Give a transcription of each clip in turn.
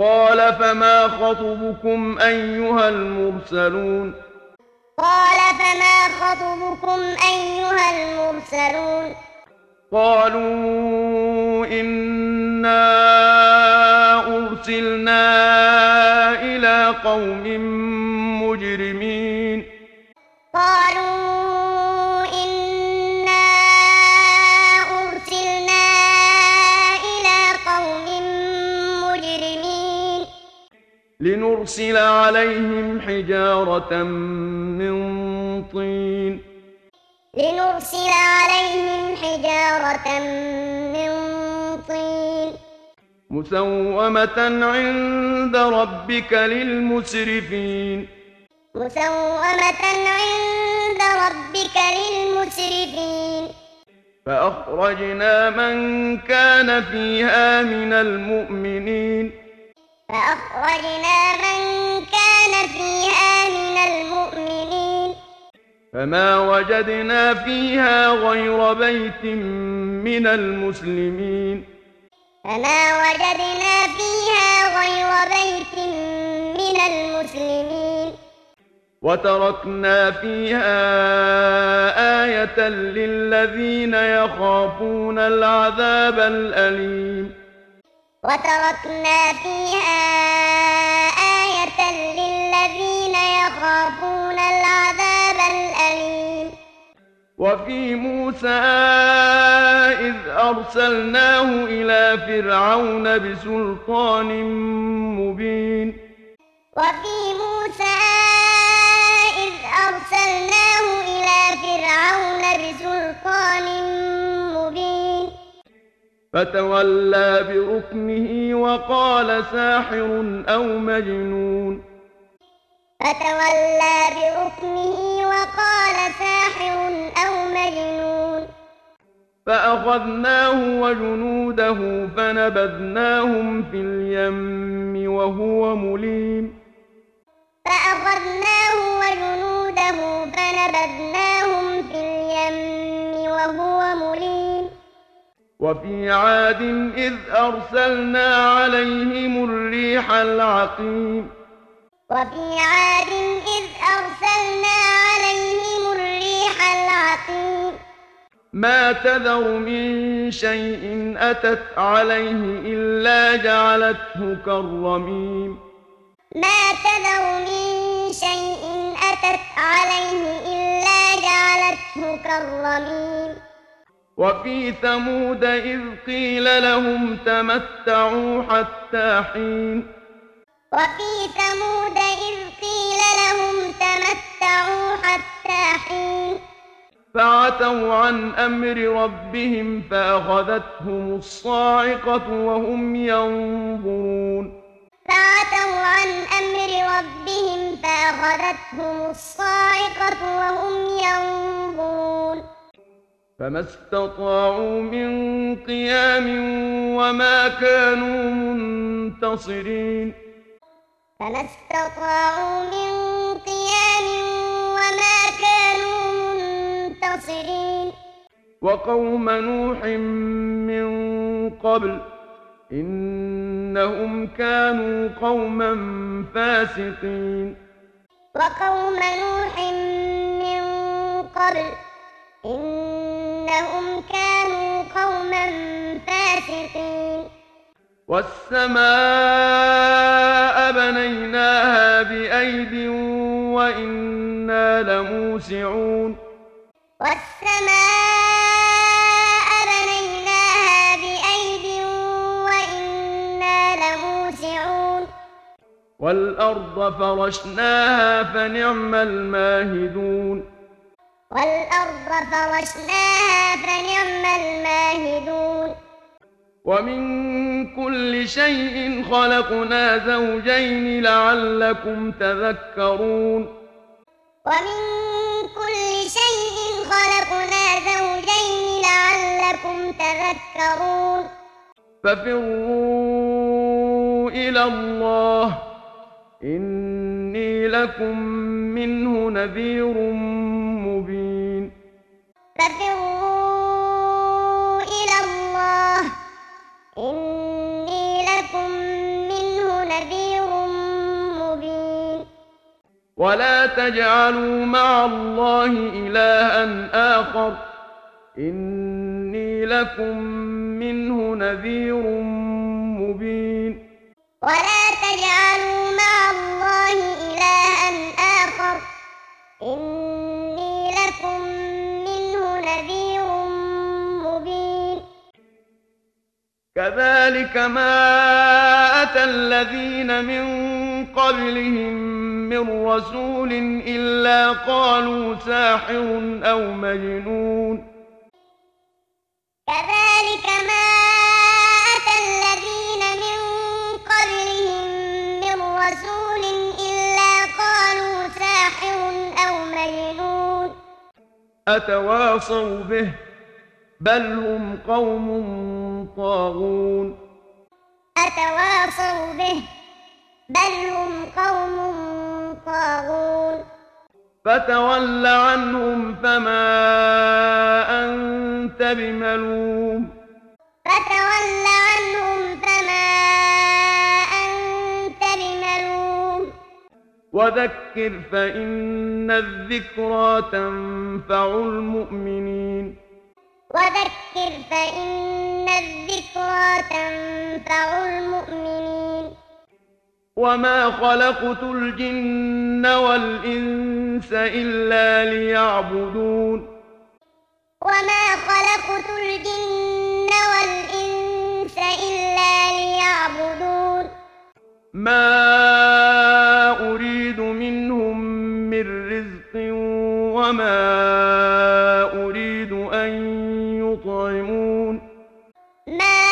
قال فما خطبكم أيها المرسلون قال فما خطبكم أيها المرسلون قالوا إنا أرسلنا إلى قوم مجرمين قالوا إنا أرسلنا إلى قوم مجرمين لنرسل عليهم حجارة من طين لنرسل عليهم حجارة من طين مسومة عند ربك للمسرفين مسومة عند ربك للمسرفين فأخرجنا من كان فيها من المؤمنين فأخرجنا من كان فيها من المؤمنين فما وجدنا فيها غير بيت من المسلمين فما وجدنا فيها غير بيت من المسلمين وتركنا فيها آية للذين يخافون العذاب الأليم وتركنا فيها آية للذين يخافون العذاب الأليم وفي موسى إذ أرسلناه إلى فرعون بسلطان مبين وفي موسى إذ أرسلناه إلى فرعون بسلطان مبين فتولى بركنه وقال ساحر أو مجنون فتولى بركنه وقال ساحر أو مجنون فأخذناه وجنوده فنبذناهم في اليم وهو مليم فأخذناه وجنوده فنبذناهم في اليم وهو مليم وفي عاد إذ أرسلنا عليهم الريح العقيم وفي عاد إذ أرسلنا عليهم الريح العقيم ما تذر من شيء أتت عليه إلا جعلته كالرميم ما تذر من شيء أتت عليه إلا جعلته كالرميم وفي ثمود إذ قيل لهم تمتعوا حتى حين وفي ثمود إذ قيل لهم تمتعوا حتى حين فعتوا عن أمر ربهم فأخذتهم الصاعقة وهم ينظرون فعتوا عن أمر ربهم فأخذتهم الصاعقة وهم ينظرون فما استطاعوا من قيام وما كانوا منتصرين فما استطاعوا من قيام وما كانوا منتصرين وقوم نوح من قبل إنهم كانوا قوما فاسقين وقوم نوح من قبل إنهم كانوا قوما فاسقين والسماء بنيناها بأيد وإنا لموسعون والسماء بنيناها بأيد وإنا لموسعون والأرض فرشناها فنعم الماهدون والأرض فرشناها فنعم الماهدون ومن كل شيء خلقنا زوجين لعلكم تذكرون ومن كل شيء خلقنا زوجين لعلكم تذكرون ففروا إلى الله إني لكم منه نذير مبين ففروا إلى الله إني لكم منه نذير مبين ولا تجعلوا مع الله إلها آخر إني لكم منه نذير مبين ولا تجعلوا مع الله إلها آخر إني لكم منه نذير مبين كذلك ما أتى الذين من قبلهم من رسول إلا قالوا ساحر أو مجنون كذلك ما أتى الذين من قبلهم من رسول إلا قالوا ساحر أو مجنون أتواصوا به بل هم قوم طاغون أتواصوا به بل هم قوم طاغون فتول عنهم فما أنت بملوم فتول عنهم فما أنت بملوم وذكر فإن الذكرى تنفع المؤمنين وذكر فإن الذكرى تنفع المؤمنين وما خلقت الجن والإنس إلا ليعبدون وما خلقت الجن والإنس إلا ليعبدون ما أريد منهم من رزق وما أريد أن يطعمون ما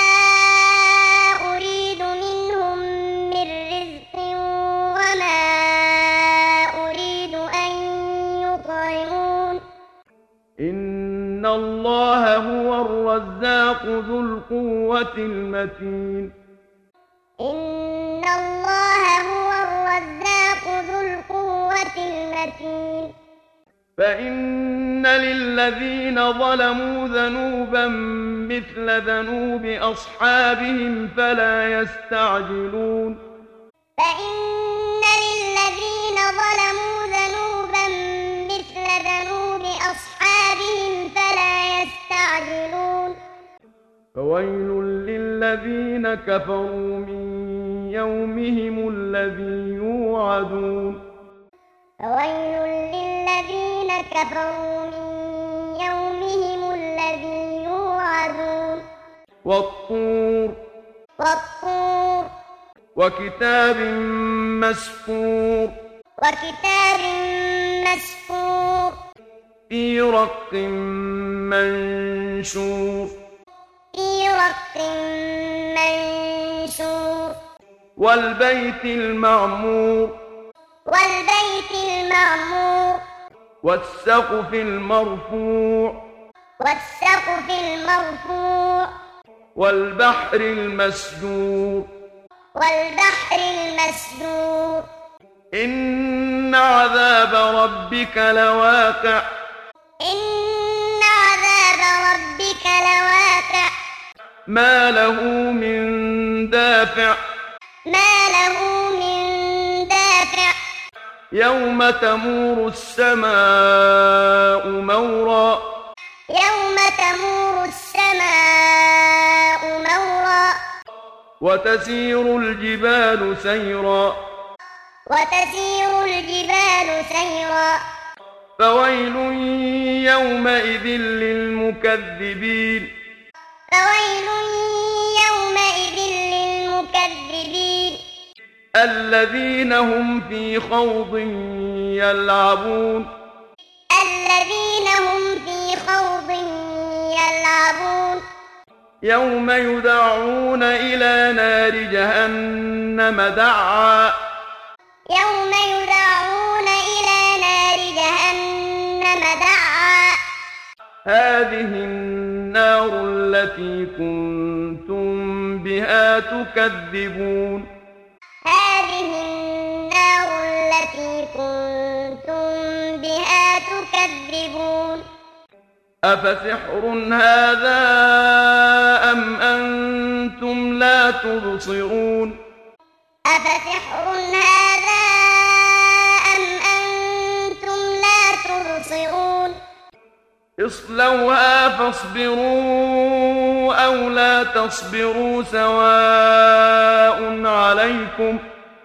أريد منهم من رزق وما أريد أن يطعمون إن الله هو الرزاق ذو القوة المتين إن الله هو الرزاق ذو القوة المتين فإن للذين ظلموا ذنوبا مثل ذنوب أصحابهم فلا يستعجلون فإن للذين ظلموا ذنوبا مثل ذنوب أصحابهم فلا يستعجلون فويل للذين كفروا من يومهم الذي يوعدون فويل للذين كفروا من يومهم الذي يوعدون والطور وكتاب مسطور وكتاب مسطور في رق منشور في رق منشور والبيت المعمور والسقف المرفوع والبحر المسجور إن عذاب ربك لواقع ما له من دافع يوم تمور السماء مورا وتسير الجبال سيرا فويل يومئذ للمكذبين الذين هم في خوض يلعبون يوم يدعون إلى نار جهنم دعا هذه النار التي كنتم بها تكذبون أفسحر هذا أم أنتم لا تبصرون أفسحر هذا أم أنتم لا تبصرون اصلوها فاصبروا أو لا تصبروا سواء عليكم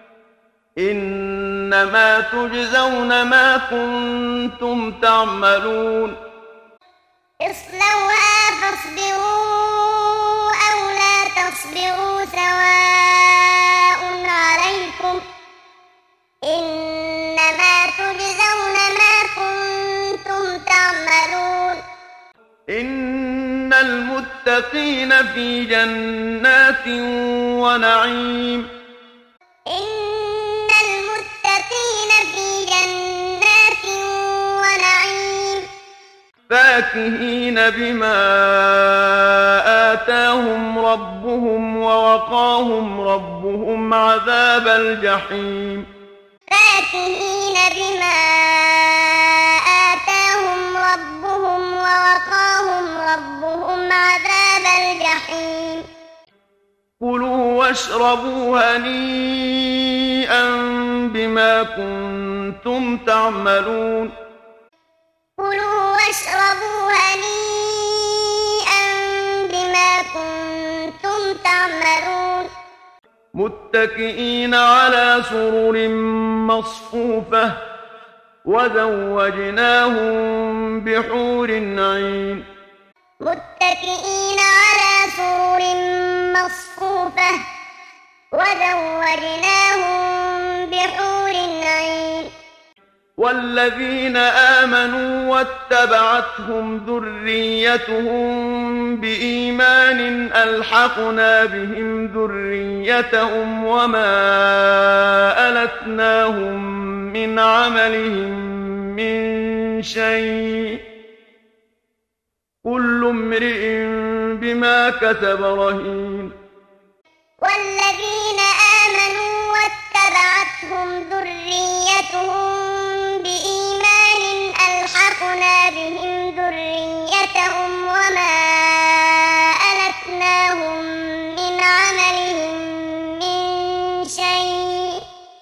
إنما تجزون ما كنتم تعملون اصلوها فاصبروا أو لا تصبروا سواء عليكم إنما تجزون ما كنتم تعملون إن المتقين في جنات ونعيم إن المتقين في جنات ونعيم فاكهين بما آتاهم ربهم ووقاهم ربهم عذاب الجحيم فاكهين بما آتاهم ربهم ووقاهم ربهم عذاب الجحيم كلوا واشربوا هنيئا بما كنتم تعملون كلوا واشربوا هنيئا بما كنتم تعملون متكئين على سرر مصفوفة وزوجناهم بحور عين متكئين على سرر مصفوفة وزوجناهم بحور عين والذين آمنوا واتبعتهم ذريتهم بإيمان ألحقنا بهم ذريتهم وما ألتناهم من عملهم من شيء كل امرئ بما كسب رهين والذين آمنوا واتبعتهم ذريتهم بإيمان ألحقنا بهم ذريتهم وما ألتناهم من عملهم من شيء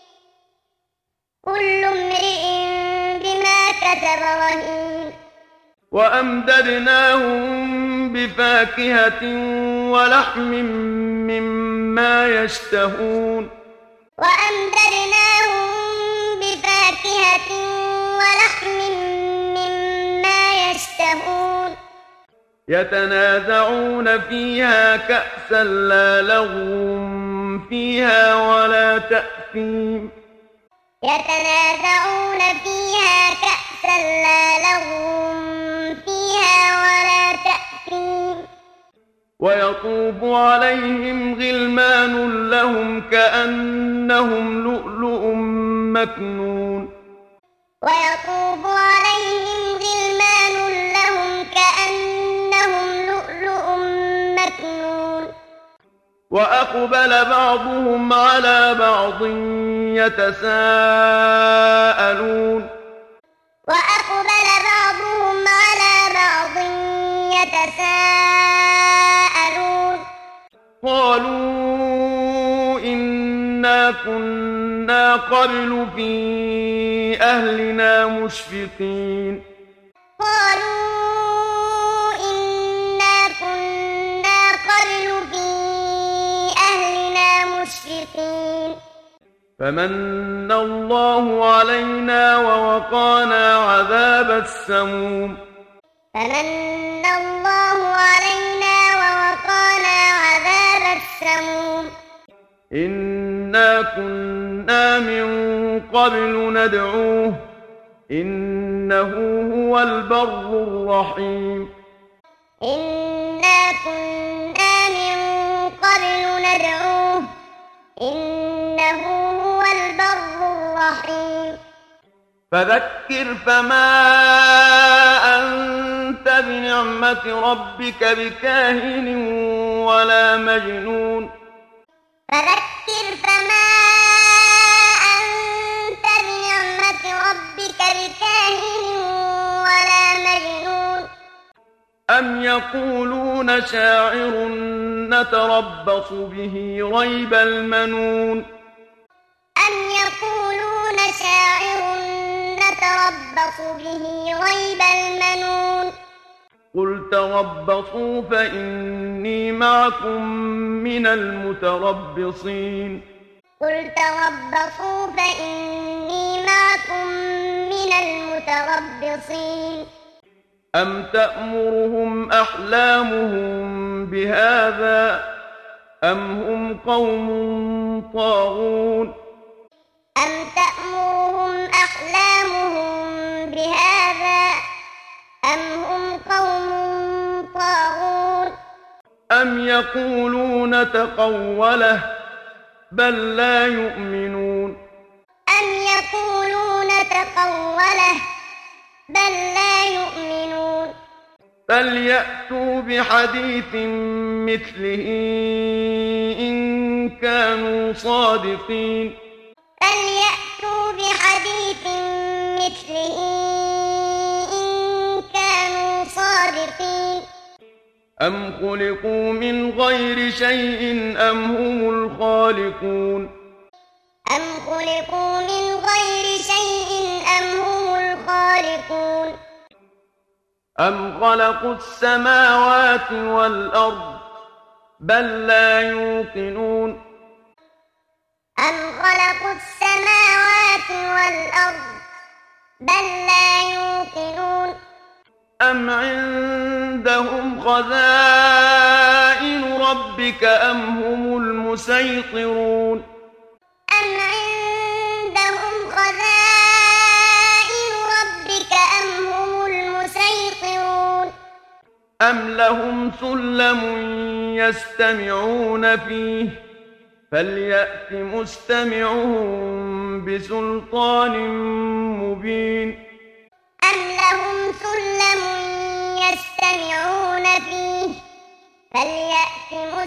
كل امرئ بما كسب رهين وأمددناهم بفاكهة ولحم مما يشتهون وأمددناهم بفاكهة ولحم مما يشتهون يتنازعون فيها كأسا لا لغو فيها ولا تأثيم يتنازعون فيها كأسا لا لغو فيها ولا تأثيم ويطوف عليهم غلمان لهم كأنهم لؤلؤ مكنون ويطوف عليهم غلمان لهم كأنهم لؤلؤ مكنون وأقبل بعضهم على بعض يتساءلون وأقبل بعضهم على بعض يتساءلون قالوا إنا كنا قبل في أهلنا مشفقين قالوا إنا كنا قبل في أهلنا مشفقين فمن الله علينا ووقانا عذاب السموم فمن الله علينا ووقانا عذاب السموم إنا كنا من قبل ندعوه إنه هو البر الرحيم إنا كنا من قبل ندعوه إنه هو البر الرحيم فذكر فما أنت بنعمة ربك بكاهن ولا مجنون فذكر فما أنت بنعمة ربك بكاهن ولا مجنون أم يقولون شاعر نتربص به ريب المنون نتربص به ريب المنون قل تربصوا فإني معكم من المتربصين قل تربصوا فإني معكم من المتربصين أم تأمرهم أحلامهم بهذا أم هم قوم طاغون أم تأمرهم أحلامهم بهذا أم هم قوم طاغون أم يقولون تقوله بل لا يؤمنون أم يقولون تقوله بل لا يؤمنون فليأتوا بحديث مثله إن كانوا صادقين فليأتوا بحديث مثله إن كانوا صادقين أم خلقوا من غير شيء أم هم الخالقون أم خلقوا من غير شيء أم هم الخالقون أم خلقوا السماوات والأرض بل لا يوقنون أم خلقوا السماوات والأرض بل لا يوقنون أم عندهم خزائن ربك أم هم المسيطرون أم عندهم خزائن ربك أم هم المسيطرون أم لهم سلم يستمعون فيه فليأت مستمعهم بسلطان مبين أم لهم سلم يستمعون فيه فليأت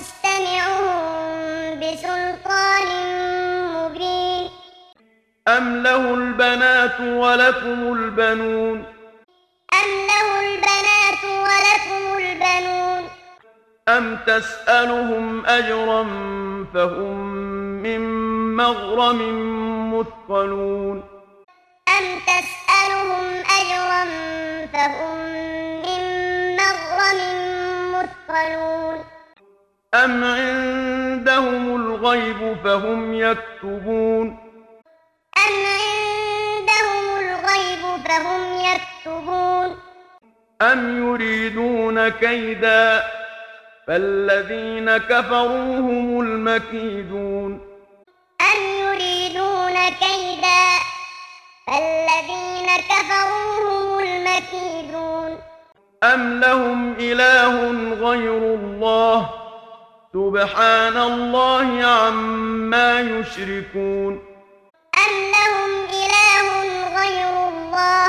مستمعهم بسلطان مبين أم له البنات ولكم البنون أم له البنات ولكم البنون أم تسألهم أجرا فهم من مغرم مثقلون أم تسألهم أجرا فهم من مغرم مثقلون أم عندهم الغيب فهم يكتبون أم عندهم الغيب فهم يكتبون أم يريدون كيدا فالذين كفروا هم المكيدون أم يريدون كيدا فالذين كفروا هم المكيدون أم لهم إله غير الله سبحان الله عما يشركون أم لهم إله غير الله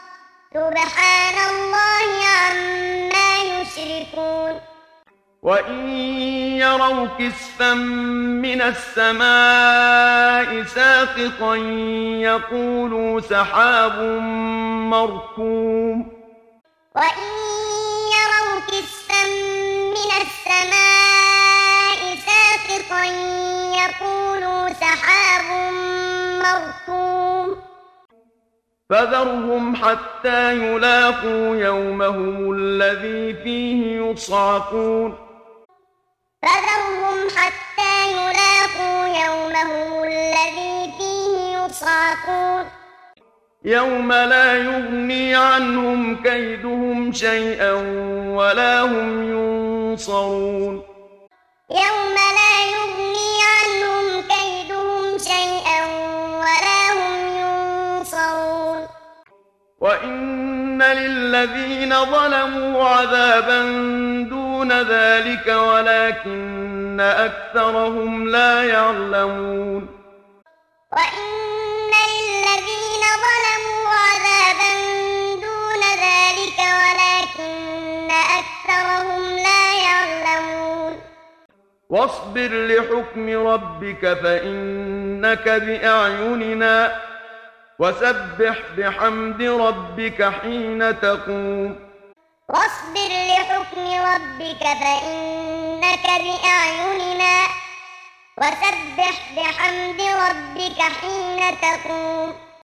سبحان الله عما يشركون وإن يروا كسفا من السماء ساقطا يقولوا سحاب مركوم وإن يروا كسفا من السماء ساقطا يقولوا سحاب مركوم فذرهم حتى يلاقوا يومهم الذي فيه يصعقون فذرهم حتى يلاقوا يومهم الذي فيه يصعقون يوم لا يغني عنهم كيدهم شيئا ولا هم ينصرون يوم لا يغني عنهم كيدهم شيئا ولا هم ينصرون وإن للذين ظلموا عذابا دون ذلك ولكن أكثرهم لا يعلمون وإن للذين ظلموا عذابا دون ذلك ولكن أكثرهم لا يعلمون واصبر لحكم ربك فإنك بأعيننا وسبح بحمد ربك حين تقوم واصبر لحكم ربك فإنك بأعيننا وسبح بحمد ربك حين تقوم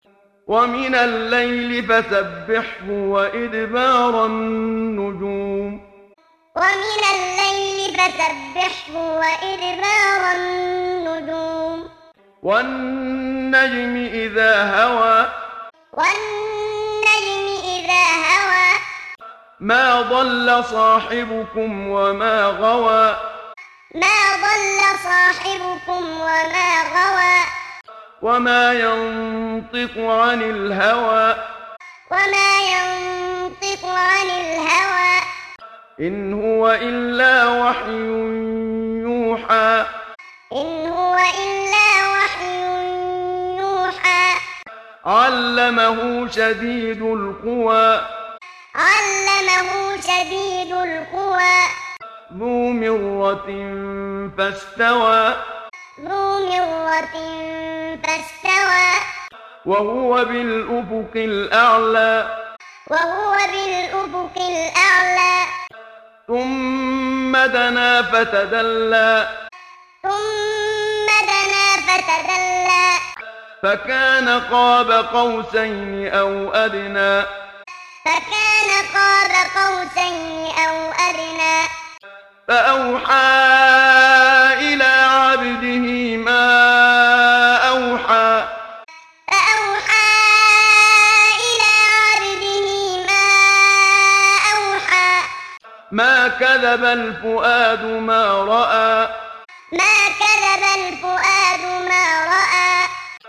ومن الليل فسبحه وإدبار النجوم ومن الليل فسبحه وإدبار النجوم والنجم إذا هوى والنجم إذا هوى ما ضل صاحبكم وما غوى ما ضل صاحبكم وما غوى وما ينطق عن الهوى وما ينطق عن الهوى إن هو إلا وحي يوحى إن هو إلا وحي يوحى علمه شديد القوى علمه شديد القوى ذو مرة فاستوى ذو مرة فاستوى وهو بالأفق الأعلى وهو بالأفق الأعلى ثم دنا فتدلى ثم دنا فتدلى فكان قاب قوسين أو أدنى فكان قاب قوسين أو أدنى فأوحى إلى عبده ما أوحى فأوحى إلى عبده ما أوحى ما كذب الفؤاد ما رأى ما كذب الفؤاد ما رأى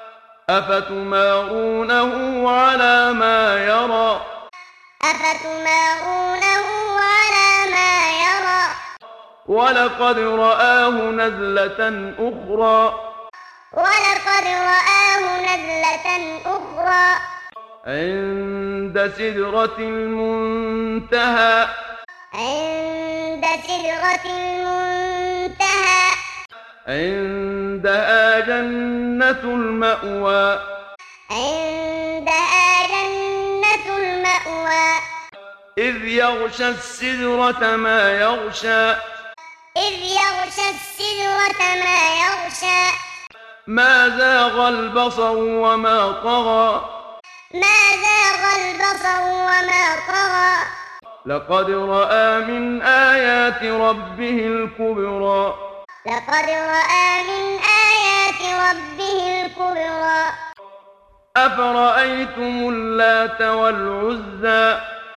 أفتمارونه على ما يرى أفتمارونه على ما يرى ولقد رآه نزلة أخرى ولقد رآه نزلة أخرى عند سدرة المنتهى عند سدرة المنتهى عندها جنة المأوى عندها جنة المأوى إذ يغشى السدرة ما يغشى إذ يغشى السدرة ما يغشى ما زاغ البصر وما طغى ما زاغ البصر وما طغى لقد رأى من آيات ربه الكبرى لقد رأى من آيات ربه الكبرى أفرأيتم اللات والعزى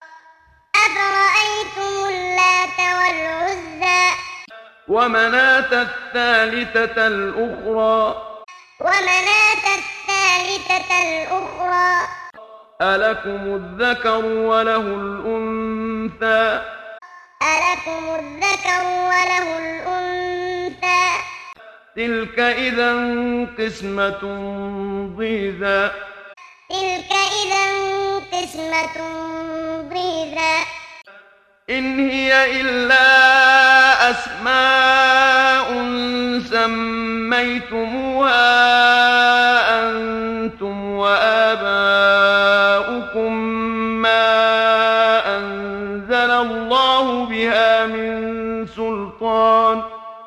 أفرأيتم اللات والعزى ومناة الثالثة الأخرى ومناة الثالثة الأخرى ألكم الذكر وله الأنثى ألكم الذكر وله الأنثى تلك إذا قسمة ضيزى تلك إذا قسمة ضيزى إن هي إلا أسماء سميتموها أنتم وآباؤكم ما أنزل الله بها من سلطان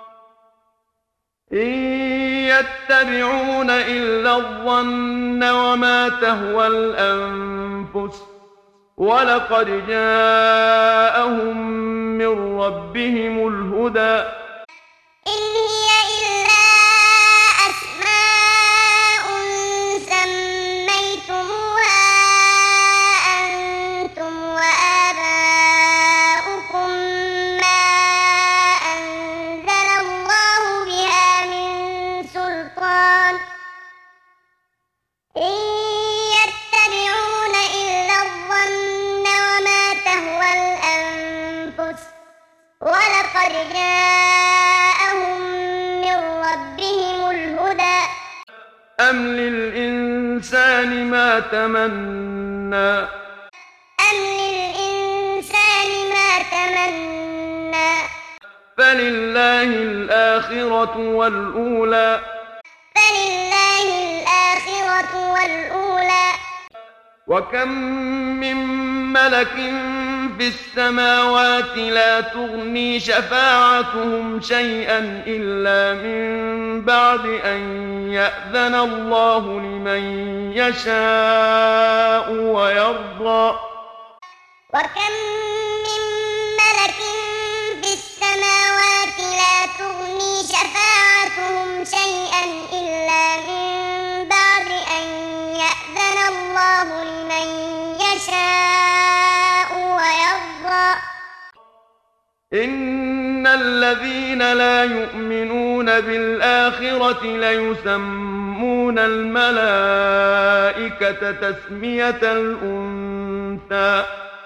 إن يتبعون إلا الظن وما تهوى الأنفس ولقد جاءهم من ربهم الهدى إن هي إلا أسماء سميتموها أنتم وآباؤكم ما أنزل الله بها من سلطان إن يتبعون إلا الظن وما تهوى الأنفس ولقد جاءهم من ربهم الهدى أم للإنسان ما تمنى أم للإنسان ما تمنى فلله الآخرة والأولى فلله الآخرة والأولى وكم من ملك في السماوات لا تغني شفاعتهم شيئا إلا من بعد أن يأذن الله لمن يشاء ويرضى وكم من ملك في السماوات لا تغني شفاعتهم شيئا إلا من بعد أن يأذن الله لمن يشاء ويرضى إن الذين لا يؤمنون بالآخرة ليسمون الملائكة تسمية الأنثى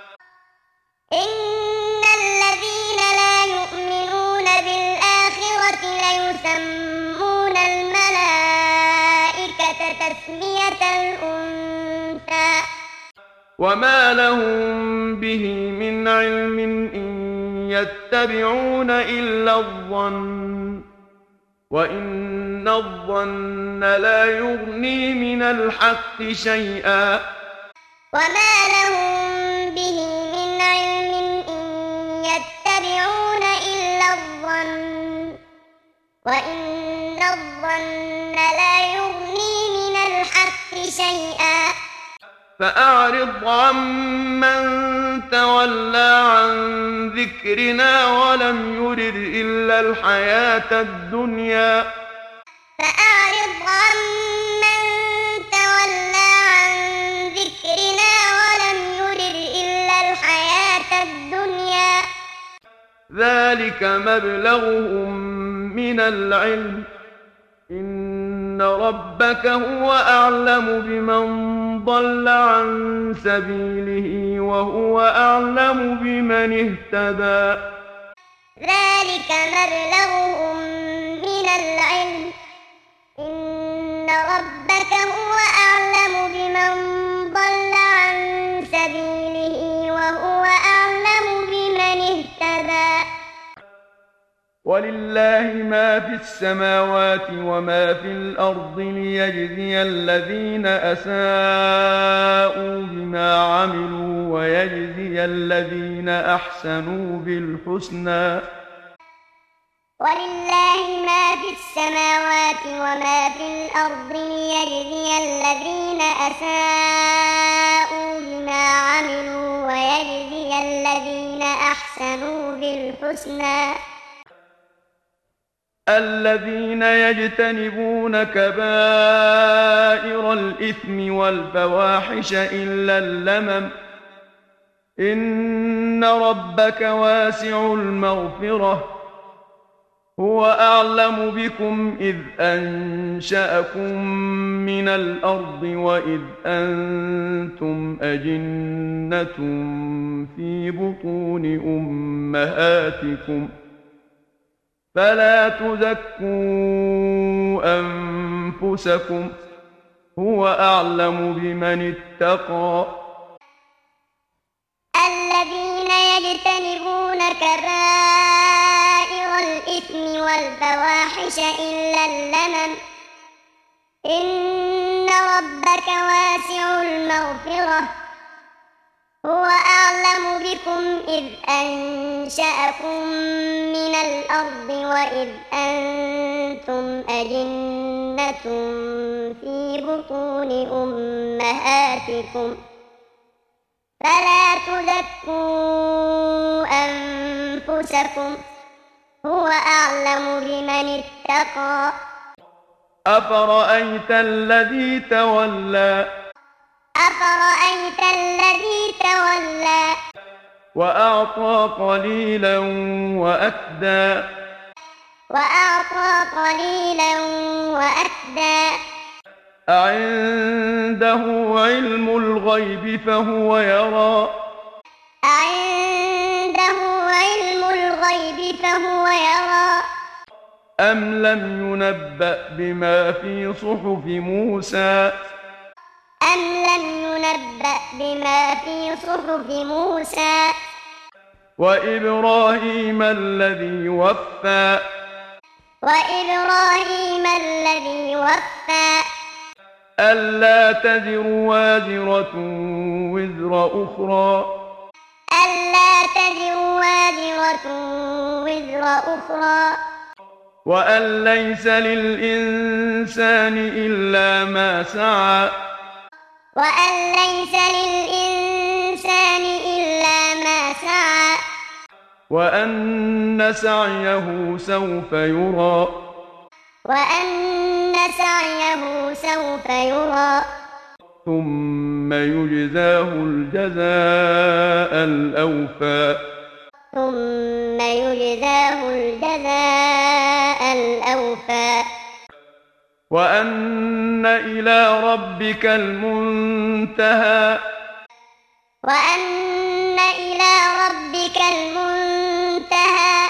إن الذين لا يؤمنون بالآخرة ليسمون الملائكة تسمية الأنثى وما لهم به من علم إن يتبعون إلا الظن وإن الظن لا يغني من الحق شيئا وما لهم به من علم إن يتبعون إلا الظن وإن الظن لا يغني من الحق شيئا فأعرض عمن تولى عن ذكرنا ولم يرد إلا الحياة الدنيا فأعرض عمن تولى عن ذكرنا ولم يرد إلا الحياة الدنيا ذلك مبلغهم من العلم إن ربك هو أعلم بمن ضل عن سبيله وهو أعلم بمن اهتدى ذلك مبلغهم من العلم إن ربك هو أعلم بمن ضل عن سبيله وهو أعلم بمن اهتدى ولله ما في السماوات وما في الأرض ليجزي الذين أساءوا بما عملوا ويجزي الذين أحسنوا بالحسنى ولله ما في السماوات وما في الأرض ليجزي الذين أساءوا بما عملوا ويجزي الذين أحسنوا بالحسنى الذين يجتنبون كبائر الإثم والفواحش إلا اللمم إن ربك واسع المغفرة هو أعلم بكم إذ أنشأكم من الأرض وإذ أنتم أجنة في بطون أمهاتكم فلا تزكوا أنفسكم هو أعلم بمن اتقى الذين يجتنبون كبائر الإثم والفواحش إلا اللمم إن ربك واسع المغفرة هو أعلم بكم إذ أنشأكم من الأرض وإذ أنتم أجنة في بطون أمهاتكم فلا تزكوا أنفسكم هو أعلم بمن اتقى أفرأيت الذي تولى أفرأيت الذي تولى وأعطى قليلا وأكدى أعنده علم الغيب فهو يرى أم لم ينبأ بما في صحف موسى وإبراهيم الذي وفى ألا تزر وازرة وزر أخرى ألا تزر وازرة وزر أخرى وأن ليس للإنسان إلا ما سعى وأن ليس للإنسان إلا ما سعى وأن سعيه سوف يرى وأن سعيه سوف يرى ثم يجزاه الجزاء الأوفى ثم يجزاه الجزاء الأوفى وأن إلى ربك المنتهى وأن إلى ربك المنتهى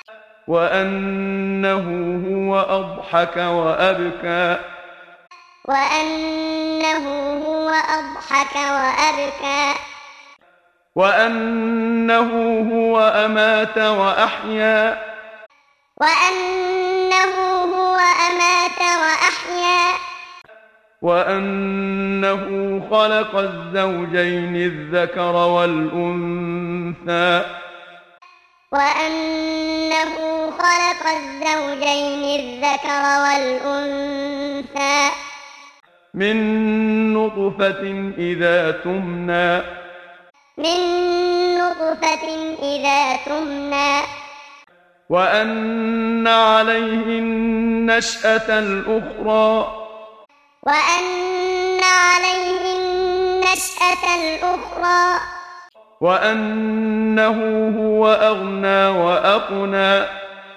وأنه هو أضحك وأبكى وأنه هو أضحك وأبكى وأنه هو أمات وأحيا وأنه هو أمات وأحيا وأنه خلق الزوجين الذكر والأنثى وأنه خلق الزوجين الذكر والأنثى من نطفة إذا تمنى من نطفة إذا تمنى وأن عليه النشأة الأخرى وأن عليه النشأة الأخرى وأنه هو أغنى وأقنى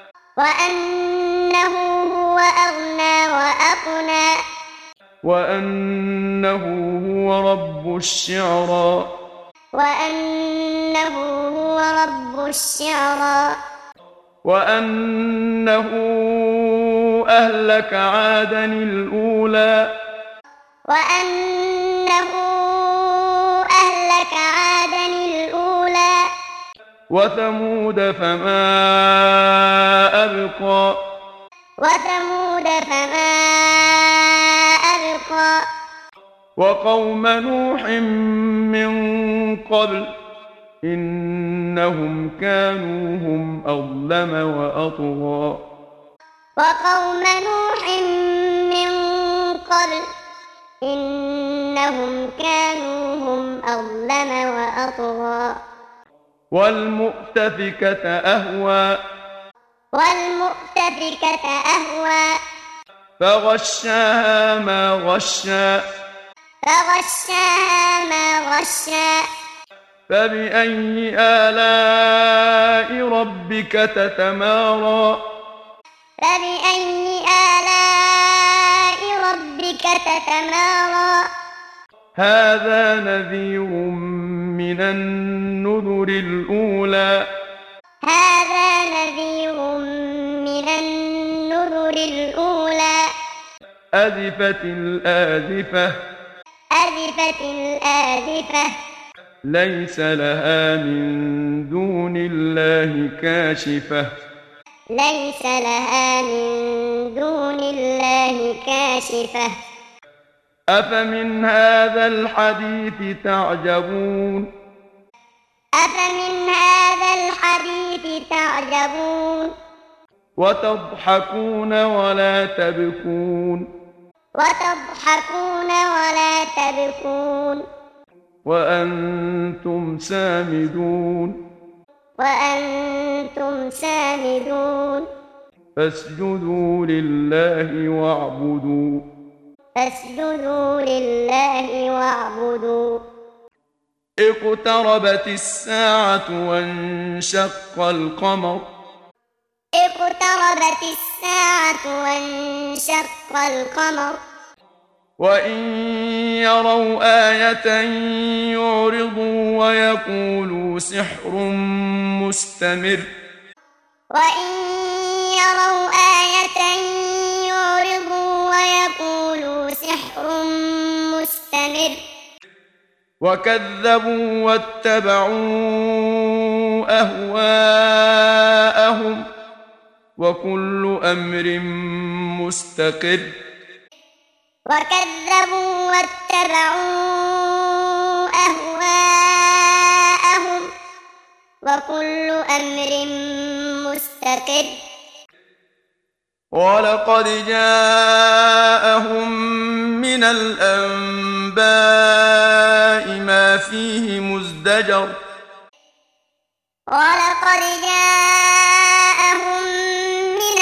وأنه هو أغنى وأقنى وأنه هو رب الشعرى وأنه هو رب الشعرى وأنه أهلك عادا الأولى وأنه أهلك عادا الأولى وثمود فما أبقى وثمود فما أبقى وقوم نوح من قبل إنهم كانوا هم أظلم وأطغى وقوم نوح من قبل إنهم كانوا هم أظلم وأطغى والمؤتفكة أهوى والمؤتفكة أهوى فغشاها ما غشا فغشاها ما غشا فبأي آلاء ربك تتمارى فبأي آلاء ربك تتمارى هذا نذير من النذر الأولى هذا نذير من النذر الأولى أزفت الآزفة أزفت الآزفة ليس لها من دون الله كاشفة ليس لها من دون الله كاشفة أفمن هذا الحديث تعجبون أفمن هذا الحديث تعجبون وتضحكون ولا تبكون وتضحكون ولا تبكون وأنتم سامدون وأنتم سامدون فاسجدوا لله واعبدوا فاسجدوا لله واعبدوا اقتربت الساعة وانشق القمر اقتربت الساعة وانشق القمر وإن يروا آية يعرضوا ويقولوا سحر مستمر وإن يروا آية يعرضوا ويقولوا سحر مستمر وكذبوا واتبعوا أهواءهم وكل أمر مستقر وكذبوا واتبعوا أهواءهم وكل أمر مستقر ولقد جاءهم من الأنباء ما فيه مزدجر ولقد جاءهم من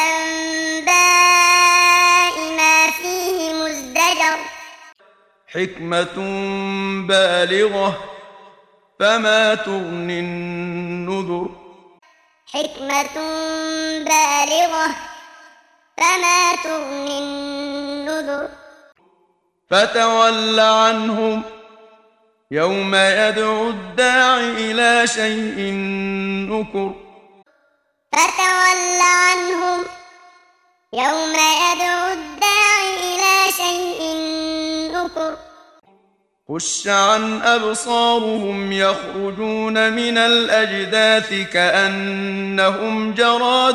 الأنباء ما فيه مزدجر حكمة بالغة فما تغني النذر حكمة بالغة فما تغني النذر فتول عنهم يوم يدعو الداع إلى شيء نكر فتول عنهم يوم يدعو الداع إلى شيء نكر خش عن أبصارهم يخرجون من الأجداث كأنهم جراد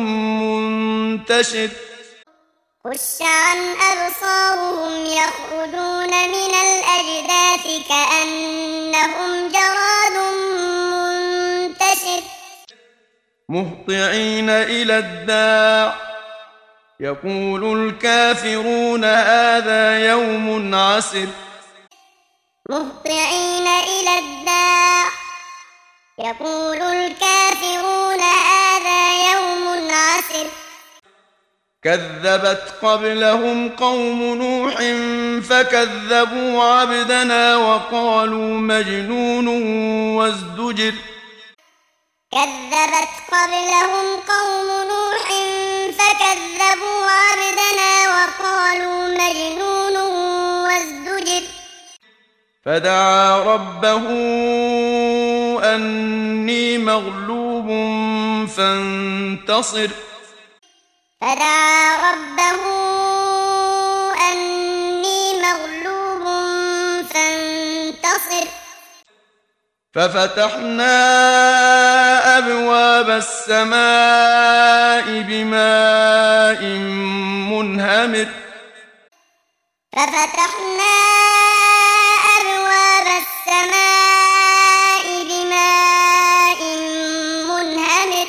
منتشر خش عن أبصارهم يخرجون من الأجداث كأنهم جراد منتشر مهطعين إلى الداع يقول الكافرون هذا يوم عسر مهطعين إلى الداع يقول الكافرون هذا يوم عسر كذبت قبلهم قوم نوح فكذبوا عبدنا وقالوا مجنون وازدجر كذبت قبلهم قوم نوح فكذبوا عبدنا وقالوا مجنون وازدجر فدعا ربه أني مغلوب فانتصر فدعا ربه أني مغلوب فانتصر ففتحنا أبواب السماء بماء منهمر ففتحنا أبواب السماء بماء منهمر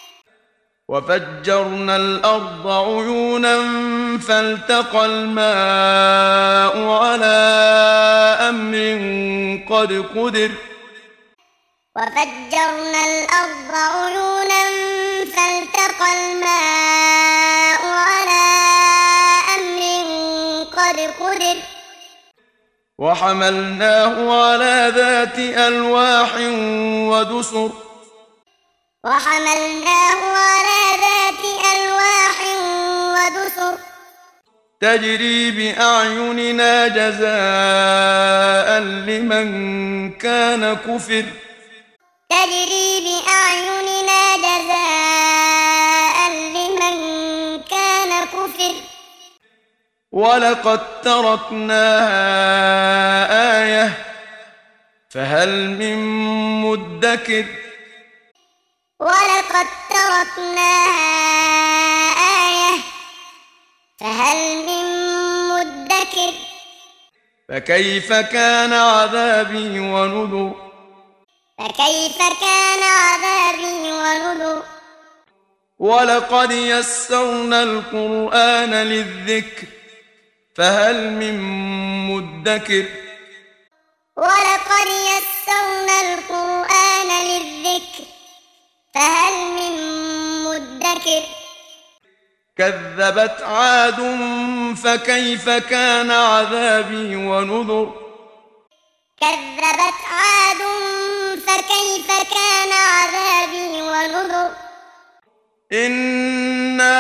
وفجرنا الأرض عيونا فالتقى الماء على أمر قد قدر وفجرنا الأرض عيونا فالتقى الماء على أمر قد قدر وحملناه على ذات ألواح ودسر وحملناه على ذات ألواح ودسر تجري بأعيننا جزاء لمن كان كفر تجري بأعيننا جزاء لمن كان كفر ولقد تركناها آية فهل من مدكر ولقد تركناها آية فهل من مدكر فكيف كان عذابي ونذر فكيف كان عذابي ونذر ولقد يسرنا القرآن للذكر فهل من مدكر ولقد يسرنا القرآن للذكر فهل من مدكر كذبت عاد فكيف كان عذابي ونذر كذبت عاد فكيف كان عذابي ونذر إنا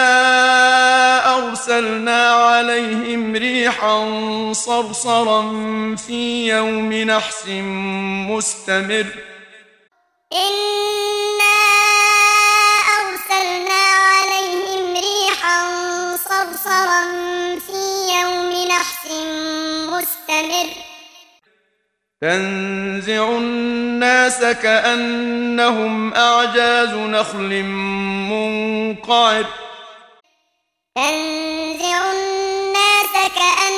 أرسلنا عليهم ريحا صرصرا في يوم نحس مستمر إنا أرسلنا عليهم ريحا صرصرا في يوم نحس مستمر تنزع الناس كأنهم أعجاز نخل منقعر تنزع الناس كأنهم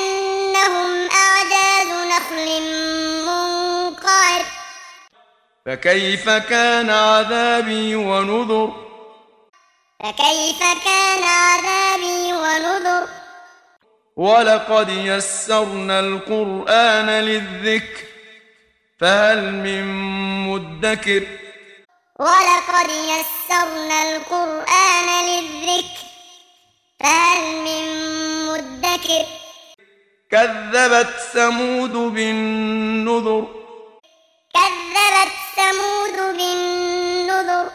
فكيف كان عذابي ونذر فكيف كان عذابي ونذر ولقد يسرنا القرآن للذكر فهل من مدكر ولقد يسرنا القرآن للذكر فهل من مدكر كذبت ثمود بالنذر كذبت ثمود بالنذر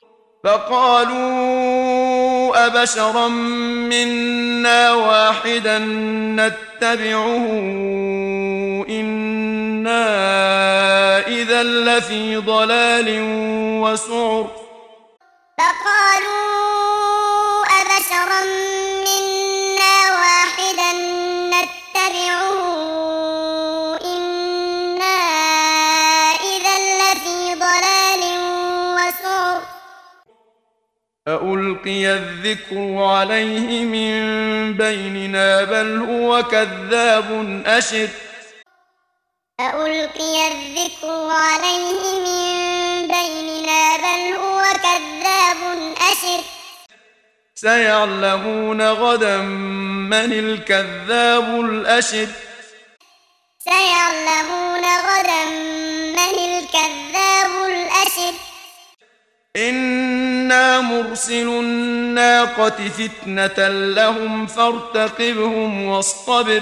فقالوا أبشرا منا واحدا نتبعه إنا إذا لفي ضلال وسعر فقالوا أبشرا منا واحدا نتبعه إنا إذا لفي ضلال وسعر ألقي الذكر عليه من بيننا بل هو كذاب أشر ألقي الذكر عليه من بيننا بل هو كذاب أشر سيعلمون غدا من الكذاب الأشر سيعلمون غدا من الكذاب الأشر إنا مرسل الناقة فتنة لهم فارتقبهم واصطبر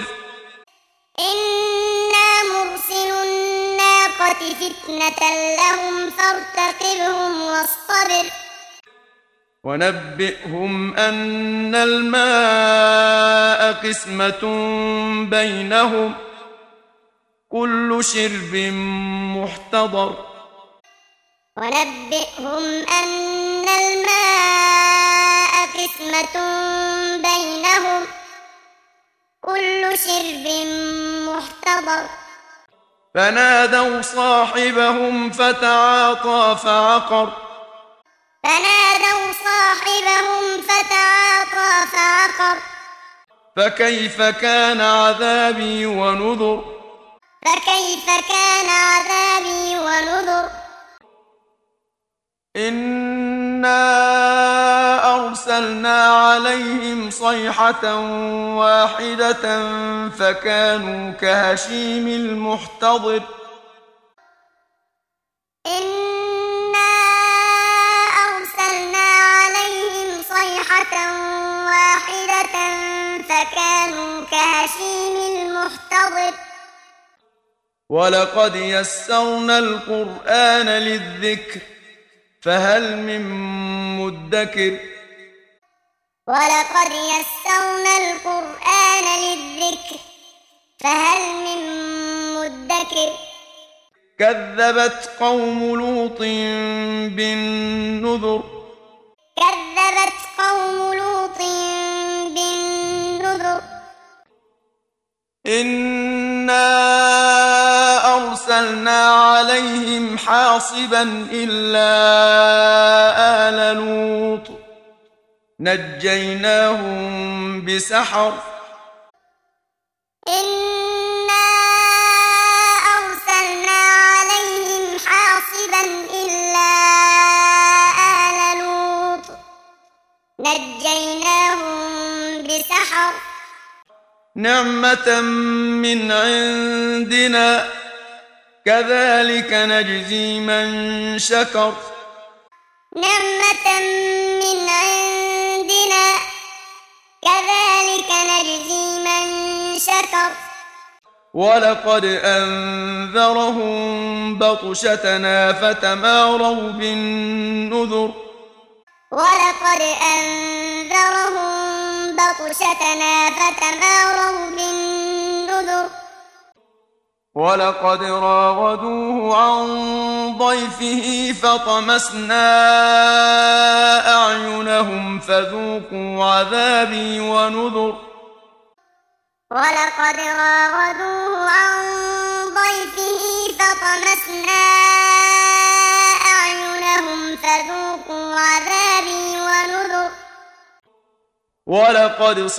إنا مرسل الناقة فتنة لهم فارتقبهم واصطبر ونبئهم أن الماء قسمة بينهم كل شرب محتضر ونبئهم أن الماء قسمة بينهم كل شرب محتضر فنادوا صاحبهم فتعاطى فعقر فنادوا صاحبهم فتعاطى فعقر فكيف كان عذابي ونذر فكيف كان عذابي ونذر إنا أرسلنا عليهم صيحة واحدة فكانوا كهشيم المحتضر إنا أرسلنا عليهم صيحة واحدة فكانوا كهشيم المحتضر ولقد يسرنا القرآن للذكر فهل من مدكر ولقد يسرنا القرآن للذكر فهل من مدكر كذبت قوم لوط بالنذر كذبت قوم لوط بالنذر إنا أرسلنا عليهم حاصبا إلا آل لوط نجيناهم بسحر إنا أرسلنا عليهم حاصبا إلا آل لوط نجيناهم بسحر نعمة من عندنا كذلك نجزي من شكر نعمة من عندنا كذلك نجزي من شكر ولقد أنذرهم بطشتنا فتماروا بالنذر ولقد أنذرهم بطشتنا فتماروا بالنذر ولقد راودوه عن ضيفه فطمسنا أعينهم فذوقوا عذابي ونذر ولقد راودوه عن ضيفه فطمسنا أعينهم فذوقوا عذابي ونذر ولقد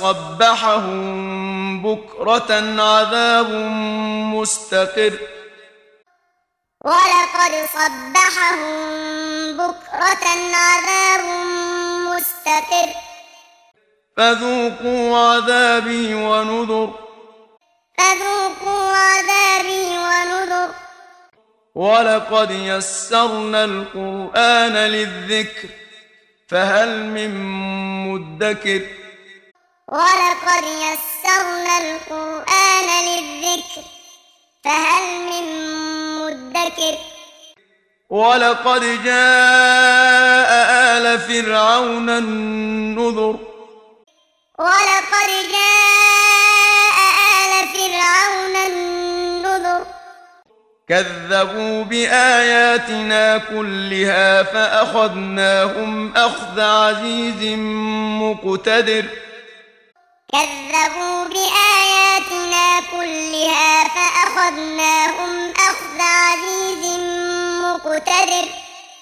صبحهم بكرة عذاب مستقر ولقد صبحهم بكرة عذاب مستقر فذوقوا عذابي ونذر فذوقوا عذابي ونذر ولقد يسرنا القرآن للذكر فهل من مدكر ولقد يسرنا القرآن للذكر فهل من مدكر ولقد جاء آل فرعون النذر ولقد جاء آل فرعون النذر كذبوا بآياتنا كلها فأخذناهم أخذ عزيز مقتدر كذبوا بآياتنا كلها فأخذناهم أخذ عزيز مقتدر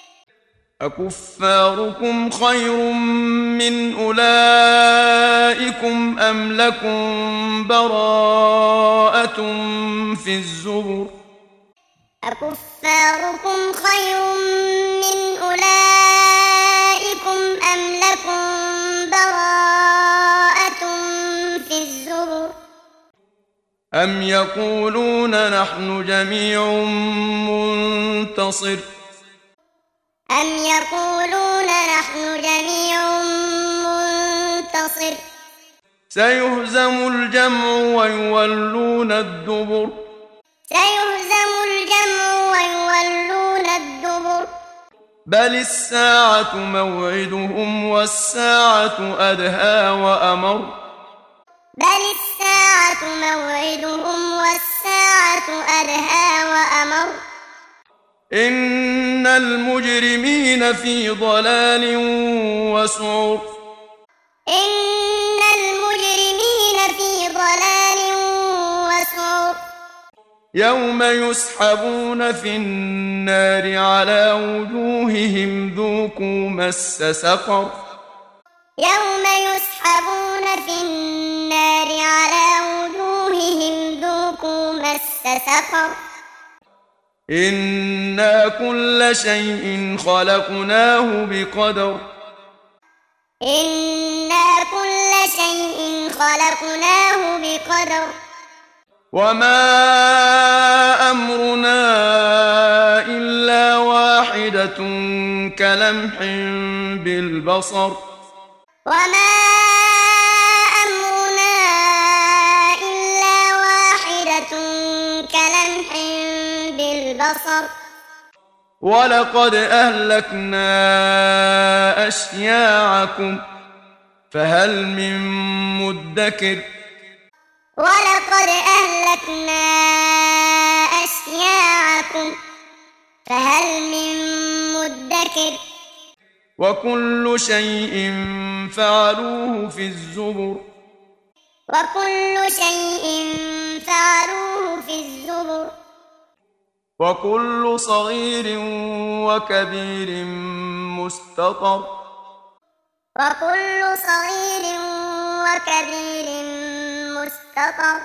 أكفاركم خير من أولئكم أم لكم براءة في الزبر أكفاركم خير من أولئكم أم لكم براءة في الزبر أم يقولون نحن جميع منتصر أم يقولون نحن جميع منتصر سيهزم الجمع ويولون الدبر سيهزم الجمع ويولون الدبر بل الساعة موعدهم والساعة أدهى وأمر بل الساعة موعدهم والساعة أدهى وأمر إن المجرمين في ضلال وسعر إن المجرمين في ضلال وسعر يوم يسحبون في النار على وجوههم ذوقوا مس سقر يوم يسحبون في النار على وجوههم ذوقوا مس سقر إنا كل شيء خلقناه بقدر إنا كل شيء خلقناه بقدر وما أمرنا إلا واحدة كلمح بالبصر وما أمرنا إلا واحدة كلمح بالبصر ولقد أهلكنا أشياعكم فهل من مدكر ولقد أهلكنا أشياعكم فهل من مدكر وكل شيء فعلوه في الزبر وكل شيء فعلوه في الزبر وكل صغير وكبير مستطر وكل صغير وكبير مستطر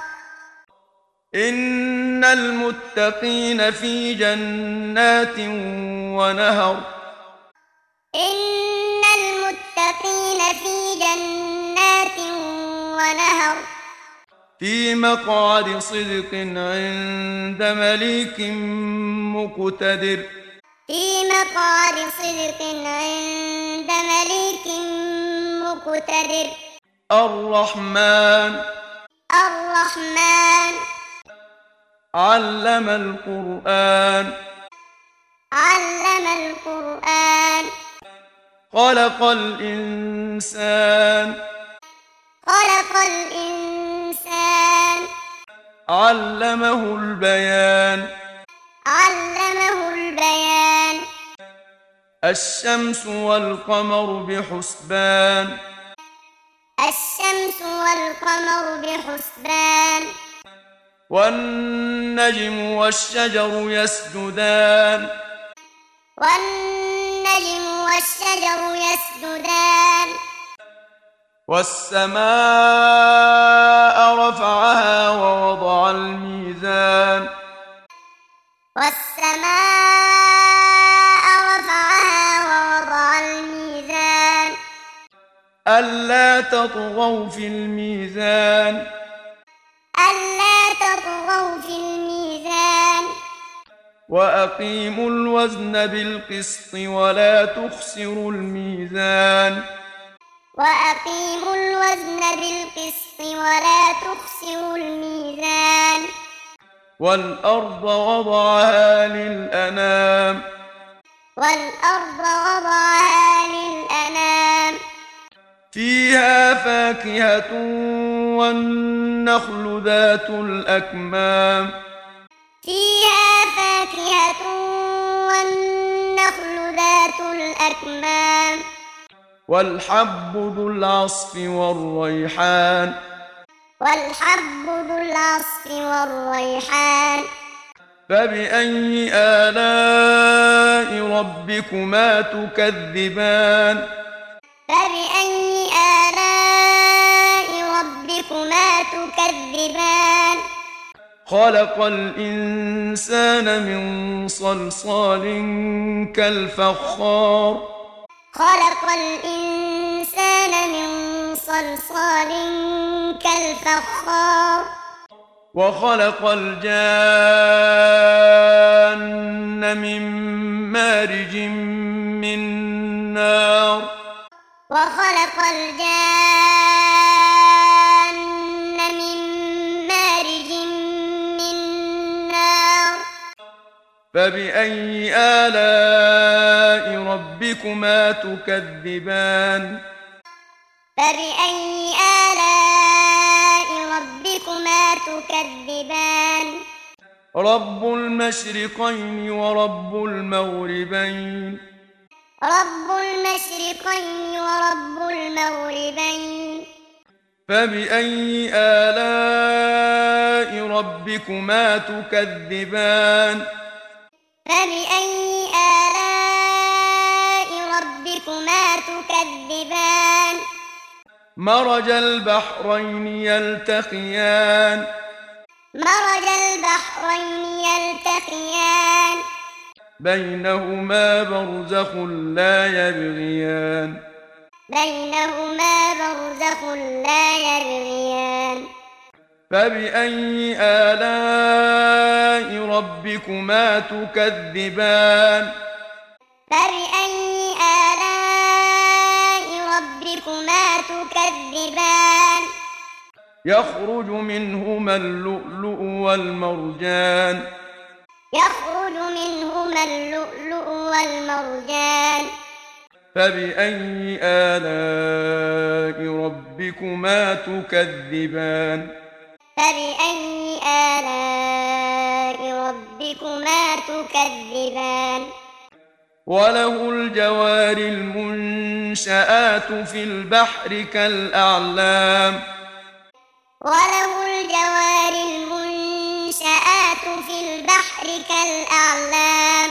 إن المتقين في جنات ونهر إن المتقين في جنات ونهر في مقعد صدق عند مليك مقتدر في مقعد صدق عند مليك مقتدر الرحمن الرحمن علم القرآن علم القرآن خلق الإنسان خلق الإنسان علمه البيان علمه البيان الشمس والقمر بحسبان الشمس والقمر بحسبان والنجم والشجر يسجدان والنجم والشجر يسجدان والسماء رفعها ووضع الميزان والسماء ألا تطغوا في الميزان ألا تطغوا في الميزان وأقيموا الوزن بالقسط ولا تخسروا الميزان وأقيموا الوزن بالقسط ولا تخسروا الميزان والأرض وضعها للأنام والأرض وضعها للأنام فيها فاكهة والنخل ذات الأكمام فيها فاكهة والنخل ذات الأكمام والحب ذو العصف والريحان والحب ذو العصف والريحان فبأي آلاء ربكما تكذبان فبأي آلاء ربكما تكذبان خلق الإنسان من صلصال كالفخار خلق الإنسان من صلصال كالفخار وخلق الجان من مارج من نار وخلق الجان من مارج من نار فبأي آلاء ربكما تكذبان فبأي آلاء ربكما تكذبان رب المشرقين ورب المغربين رب المشرقين ورب المغربين فبأي آلاء ربكما تكذبان فبأي آلاء ربكما تكذبان مرج البحرين يلتقيان مرج البحرين يلتقيان بينهما برزخ لا يبغيان بينهما برزخ لا يبغيان فبأي آلاء ربكما تكذبان فبأي آلاء ربكما تكذبان يخرج منهما اللؤلؤ والمرجان يخرج منهما اللؤلؤ والمرجان فبأي آلاء ربكما تكذبان فبأي آلاء ربكما تكذبان وله الجوار المنشآت في البحر كالأعلام وله الجوار المنشآت في البحر كالأعلام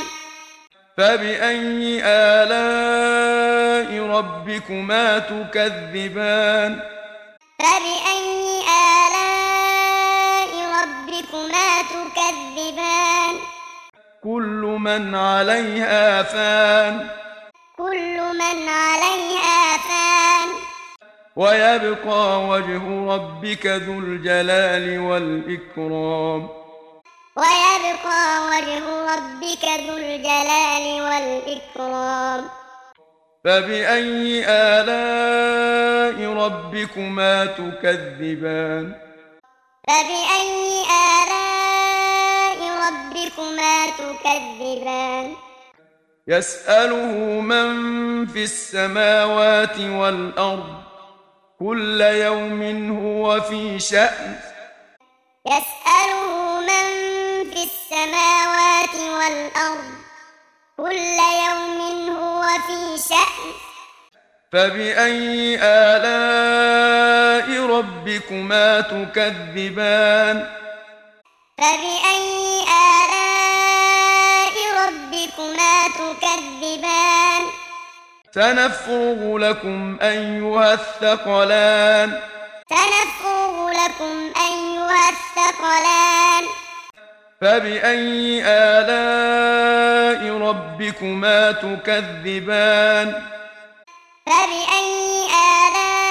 فبأي آلاء ربكما تكذبان فبأي آلاء ربكما تكذبان كل من عليها فان كل من عليها فان ويبقى وجه ربك ذو الجلال والإكرام ويبقى وجه ربك ذو الجلال والإكرام فبأي آلاء ربكما تكذبان فبأي آلاء ربكما تكذبان يسأله من في السماوات والأرض كل يوم هو في شأن يسأله من في السماوات والأرض كل يوم هو في شأن فبأي آلاء ربكما تكذبان فبأي آلاء ربكما تكذبان سنفرغ لكم أيها الثقلان سنفرغ لكم أيها الثقلان فبأي آلاء ربكما تكذبان فبأي آلاء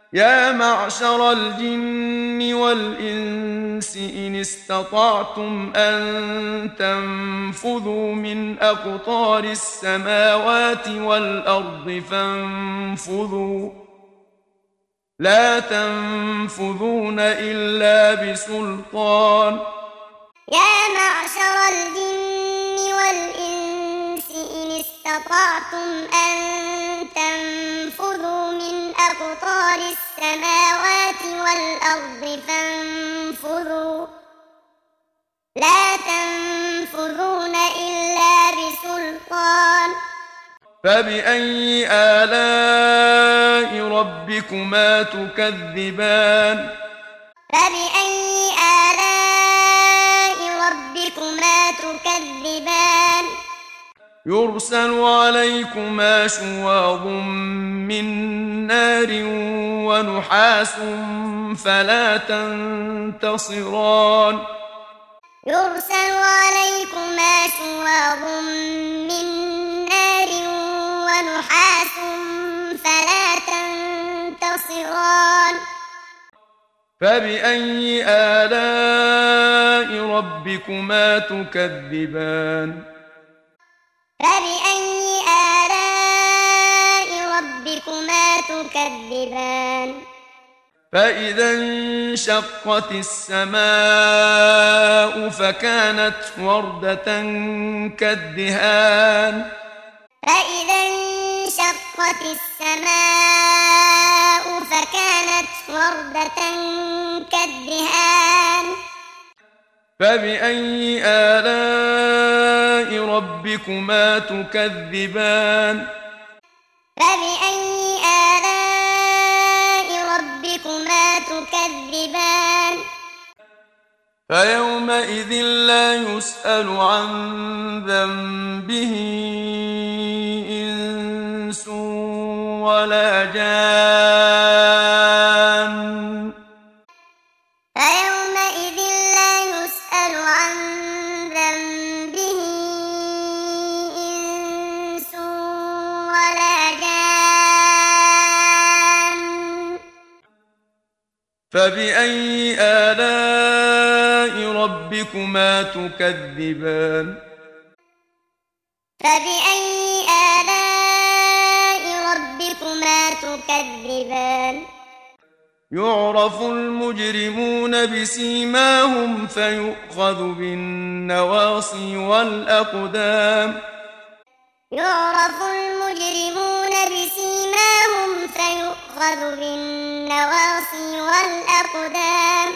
يا معشر الجن والإنس إن استطعتم أن تنفذوا من أقطار السماوات والأرض فانفذوا لا تنفذون إلا بسلطان. يا معشر الجن والإنس إن استطعتم أن تنفذوا من أقطار السماوات والأرض فانفذوا لا تنفذون إلا بسلطان. فبأي آلاء ربكما تكذبان؟ فبأي آلاء ربكما تكذبان؟ يرسل عليكما شواظ من نار ونحاس فلا تنتصران. يرسل عليكما شواظ من نار ونحاس فلا تنتصران. فبأي آلاء ربكما تكذبان؟ فبأي آلاء ربكما تكذبان؟ فإذا انشقت السماء فكانت وردة كالدهان. فإذا انشقت السماء فكانت وردة كالدهان. فبأي آلاء ربكما تكذبان؟ فبأي آلاء ربكما تكذبان؟ فيومئذ لا يسأل عن ذنبه إنس ولا جان. فيومئذ لا يسأل عن ذنبه إنس ولا جان. فبأي آلاء ربكما تكذبان؟ فبأي آلاء ربكما تكذبان؟ يعرف المجرمون بسيماهم فيؤخذ بالنواصي والأقدام. يعرف المجرمون بسيماهم فيؤخذ بالنواصي والأقدام.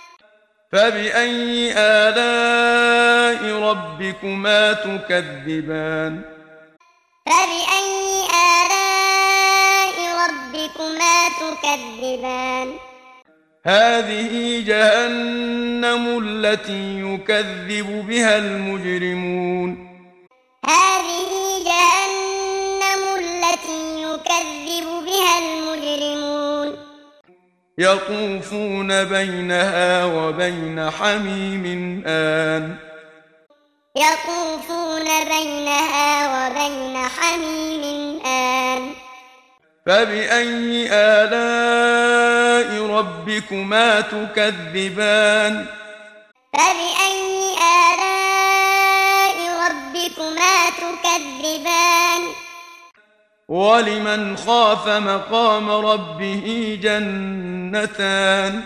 فبأي آلاء ربكما تكذبان؟ فبأي آلاء ربكما تكذبان؟ هذه جهنم التي يكذب بها المجرمون. هذه جهنم التي يكذب بها المجرمون. يطوفون بينها وبين حميم آن. يطوفون بينها وبين حميم آن. فبأي آلاء ربكما تكذبان؟ فبأي آلاء ربكما تكذبان؟ ولمن خاف مقام ربه جنتان.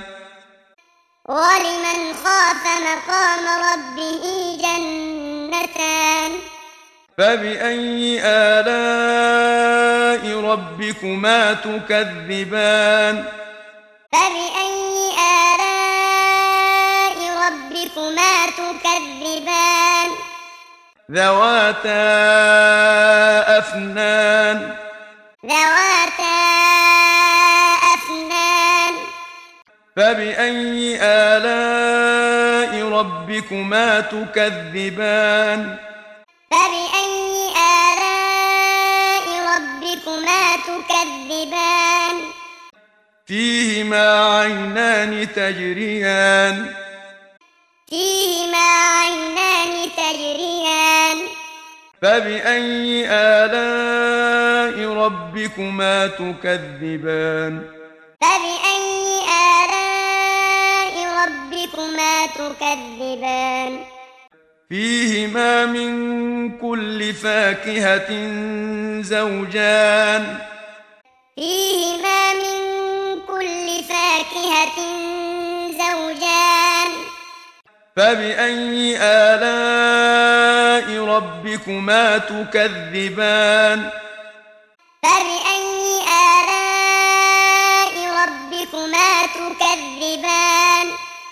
ولمن خاف مقام ربه جنتان. فبأي آلاء ربكما تكذبان؟ فبأي آلاء ربكما تكذبان؟ ذواتا أفنان. ذواتا أفنان. فبأي آلاء ربكما تكذبان؟ فبأي آلاء ربكما تكذبان؟ فيهما عينان تجريان. فيهما عينان تجريان. فبأي آلاء ربكما تكذبان؟ فبأي تكذبان فيهما من كل فاكهة زوجان فيهما من كل فاكهة زوجان فبأي آلاء ربكما تكذبان فبأي آلاء ربكما تكذبان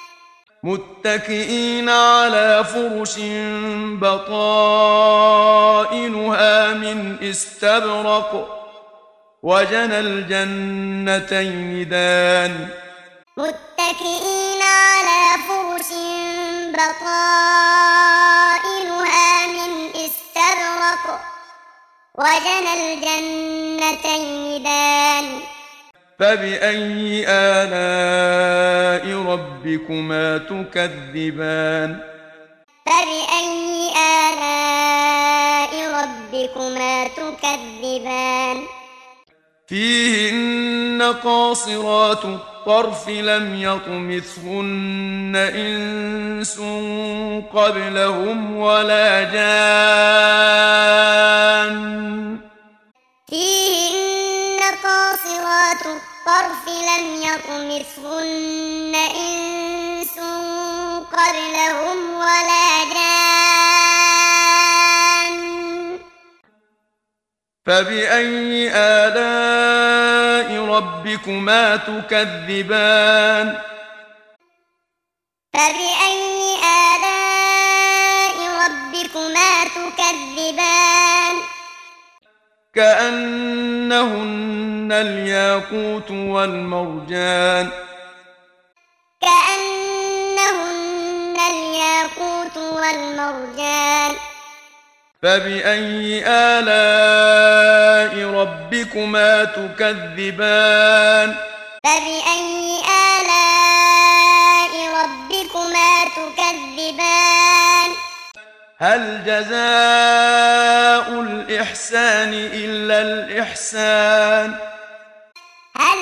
متكئين على فرش بطائنها من استبرق وجنى الجنتين دان متكئين على فرش بطائنها من استبرق وجنى الجنتين دان فبأي آلاء ربكما تكذبان فبأي آلاء ربكما تكذبان فيهن قاصرات الطرف لم يطمثهن إنس قبلهم ولا جان فيهن قاصرات الطرف لم يطمثهن إنس قبلهم ولا جان فبأي آلاء ربكما تكذبان فبأي آلاء ربكما تكذبان كأنهن الياقوت والمرجان كأنهن الياقوت والمرجان فبأي آلاء ربكما تكذبان فبأي آلاء ربكما تكذبان هل جزاء الإحسان إلا الإحسان هل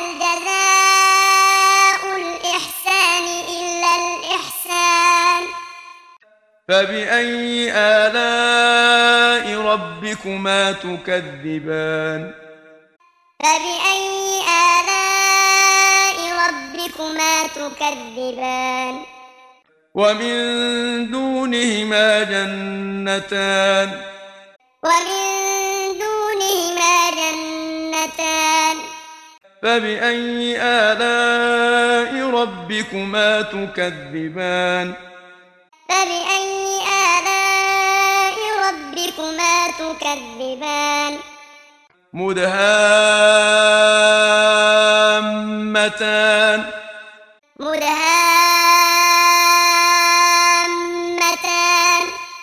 جزاء الإحسان إلا الإحسان فبأي آلاء ربكما تكذبان فبأي آلاء ربكما تكذبان ومن دونهما جنتان ومن دونهما جنتان فبأي آلاء ربكما تكذبان فبأي آلاء ربكما تكذبان مدهامتان مدهامتان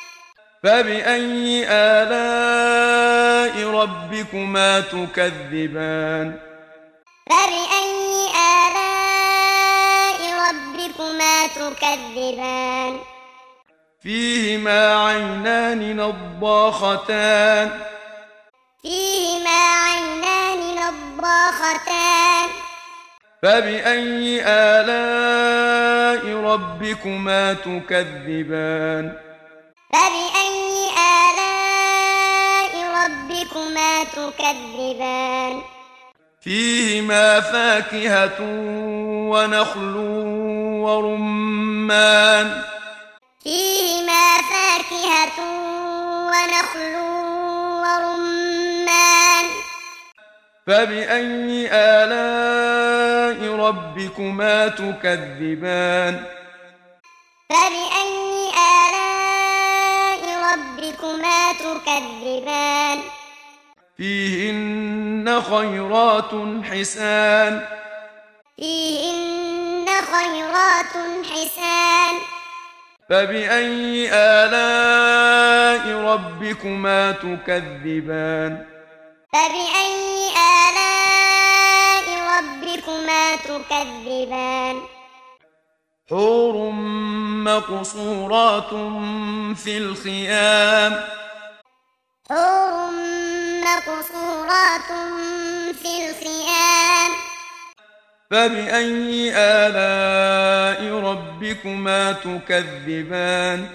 فبأي آلاء ربكما تكذبان فبأي آلاء ربكما تكذبان فيهما عينان نضاختان فيهما عينان نضاختان فبأي آلاء ربكما تكذبان فبأي آلاء ربكما تكذبان فيهما فاكهة ونخل ورمان فيهما فاكهة ونخل ورمان فبأي آلاء ربكما تكذبان فبأي آلاء ربكما تكذبان فيهن خيرات حسان فيهن خيرات حسان فبأي آلاء ربكما تكذبان فبأي آلاء ربكما تكذبان حور مقصورات في الخيام حور مقصورات في الخيام فبأي آلاء ربكما تكذبان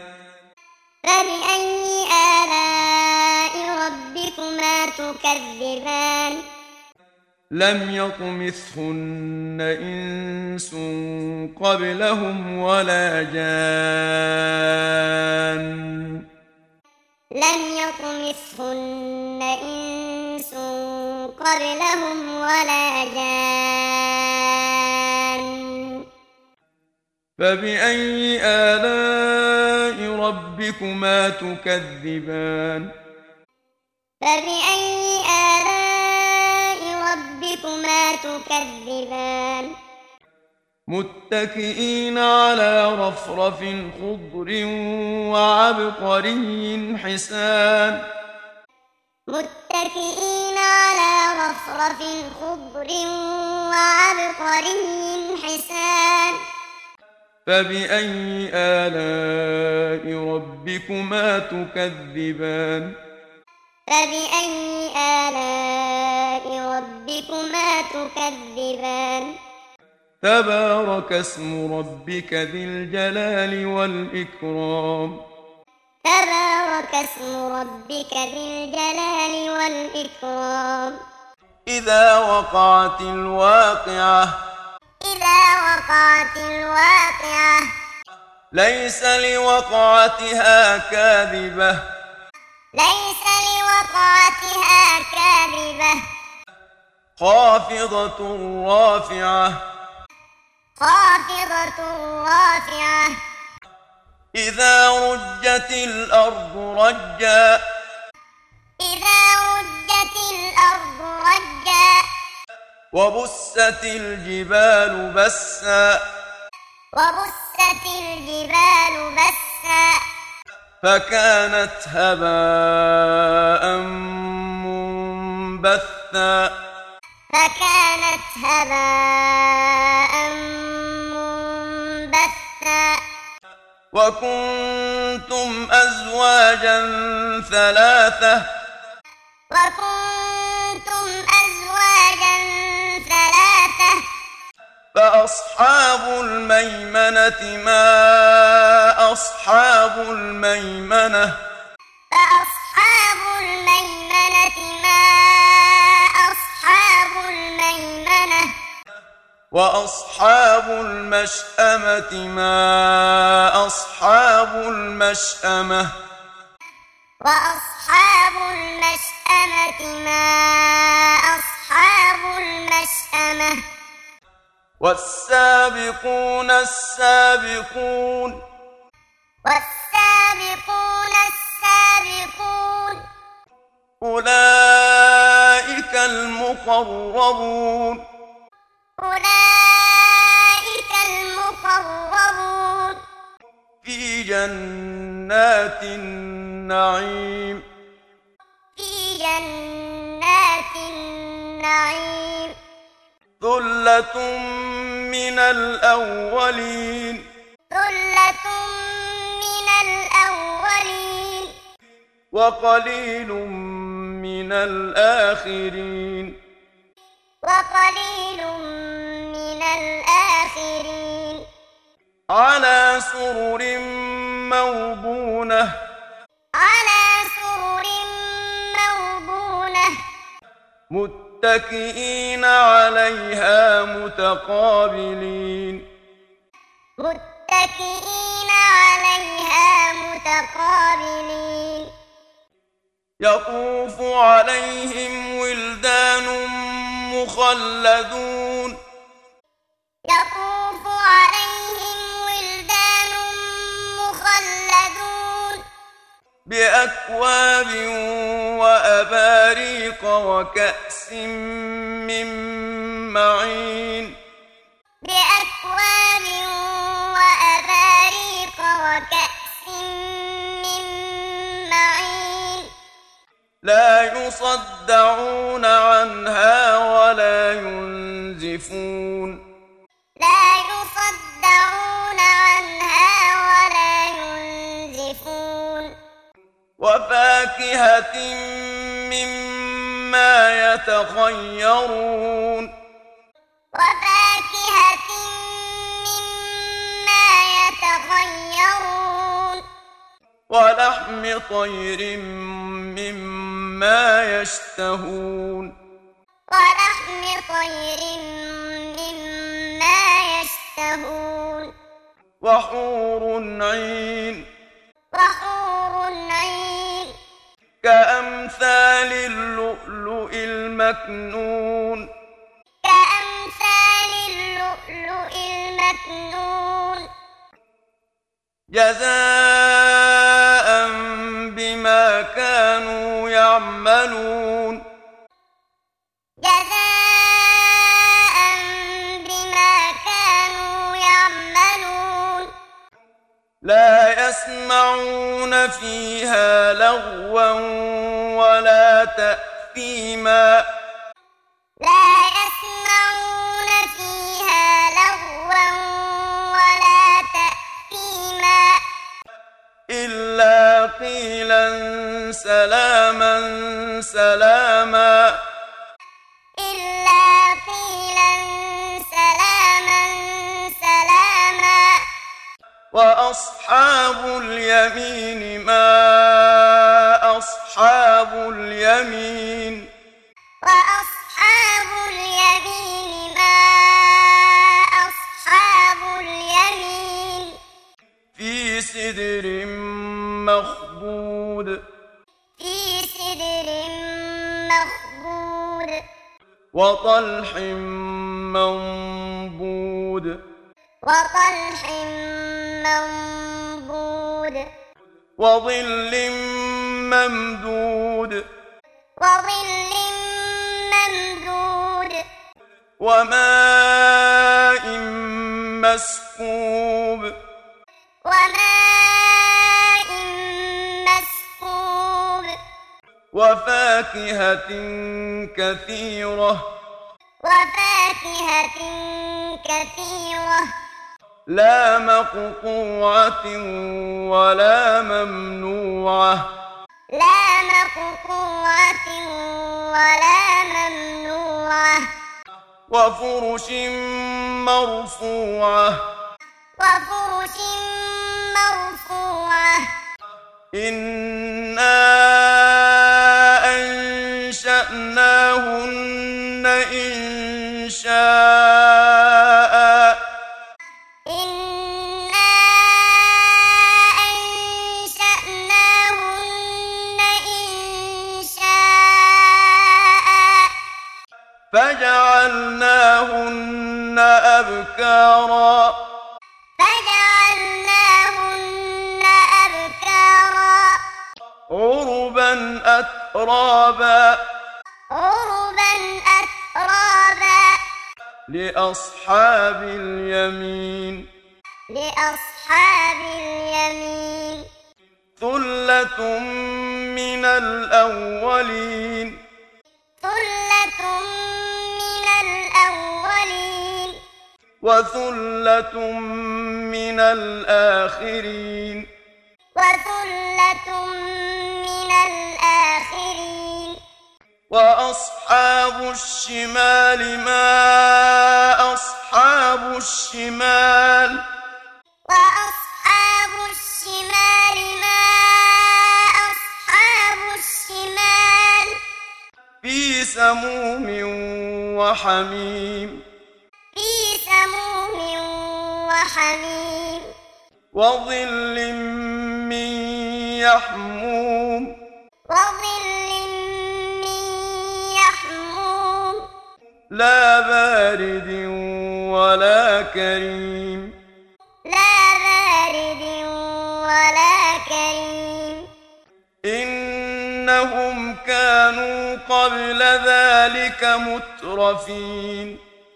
فبأي آلاء ربكما تكذبان لم يطمثهن إنس قبلهم ولا جان لم يطمثهن إنس قبلهم ولا جان فبأي آلاء ربكما تكذبان فبأي آلاء ربكما تكذبان متكئين على رفرف خضر وعبقري حسان متكئين على رفرف خضر وعبقري حسان فبأي آلاء ربكما تكذبان فبأي آلاء ربكما تكذبان تبارك اسم ربك ذي الجلال والإكرام تبارك اسم ربك ذي الجلال والإكرام إذا وقعت الواقعة إذا وقعت الواقعة ليس لوقعتها كاذبة ليس لوقعتها كاذبة خافضة رافعة خافضة رافعة إذا رجت الأرض رجا إذا رجت الأرض رجا وبست الجبال بسا وبست الجبال بسا فكانت هباء منبثا فكانت هباء منبثا وكنتم أزواجا ثلاثة وكنتم أزواجا ثلاثة فأصحاب الميمنة ما أصحاب الميمنة فأصحاب الميمنة ما أصحاب الميمنة وأصحاب المشأمة ما أصحاب المشأمة وأصحاب المشأمة ما أصحاب المشأمة والسابقون السابقون والسابقون السابقون أولئك المقربون أولئك المقربون في جنات النعيم في جنات النعيم ثلة من الأولين ثلة من الأولين وقليل من الآخرين وقليل من الآخرين على سرر موضونة على سرر موضونة متكئين عليها متقابلين متكئين عليها متقابلين يطوف عليهم ولدان مخلدون يطوف عليهم ولدان مخلدون بأكواب وأباريق وكأس من معين بأكواب وأباريق وكأس من معين لا يصدعون عنها ولا ينزفون لا يصدعون عنها ولا ينزفون وفاكهة مما يتخيرون وفاكهة مما ولحم طير مما يشتهون ولحم طير مما يشتهون وحور عين وحور عين كأمثال اللؤلؤ المكنون كأمثال اللؤلؤ المكنون جزاء بما كانوا يعملون جزاء بما كانوا يعملون لا يسمعون فيها لغوا ولا تأثيما لا يسمعون فيها لغوا ولا تأثيما إلا قيلا سلاما سلاما إلا قيلا سلاما سلاما وأصحاب اليمين ما أصحاب اليمين وأصحاب اليمين ما أصحاب اليمين في سدر مخضود في سدر مخضود وطلح منضود وطلح منضود وظل ممدود وظل ممدود وماء مسكوب وماء مسكوب وفاكهة كثيرة وفاكهة كثيرة لا مقطوعة ولا ممنوعة لا مقطوعة ولا ممنوعة وفرش مرفوعة وفرش مرفوعة إنا أنشأناهن إنشاء إنا أنشأناهن إنشاء فجعلناهن أبكارا فجعلناهن أبكارا عربا أترابا عربا أترابا لأصحاب اليمين لأصحاب اليمين ثلة من الأولين ثلة من الأولين وثلة من الآخرين وثلة من الآخرين وأصحاب الشمال ما أصحاب الشمال وأصحاب الشمال ما أصحاب الشمال في سموم وحميم في سموم وحميم وظل من يحموم وظل من يحموم لا بارد ولا كريم لا بارد ولا كريم إنهم كانوا قبل ذلك مترفين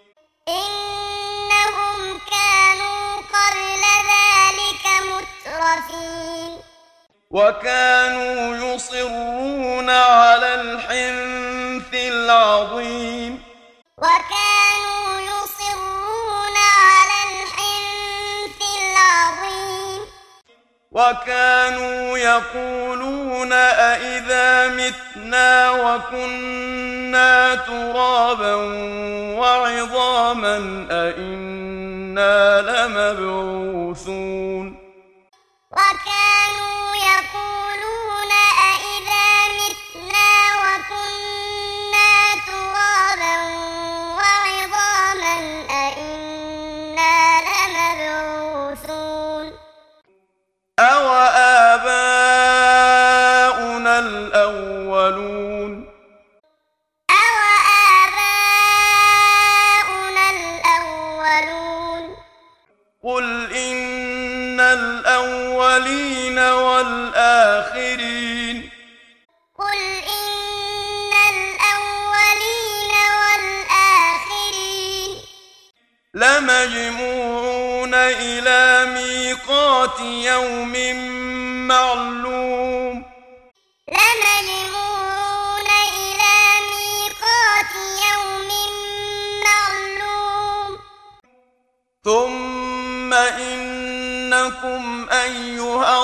إنهم كانوا قبل ذلك مترفين وكانوا يصرون على الحنث العظيم وكانوا يصرون على الحنث العظيم وكانوا يقولون أإذا متنا وكنا ترابا وعظاما أإنا لمبعوثون وكانوا يقولون ينكثون أوآباؤنا الأولون أوآباؤنا الأولون قل إن الأولين والآخرين قل إن الأولين والآخرين لمجموعون إلى ميقات يوم معلوم لمجموعون إلى ميقات يوم معلوم ثم إنكم أيها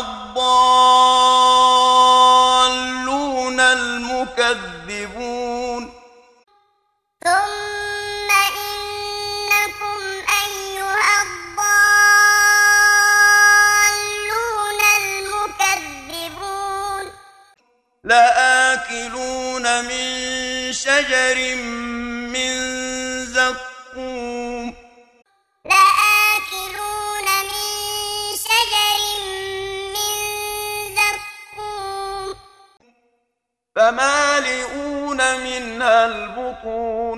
الضالون المكذبون ثم إنكم أيها الضالون المكذبون لآكلون من شجر من زقوم لآكلون من شجر من زقوم فمالئون منها البطون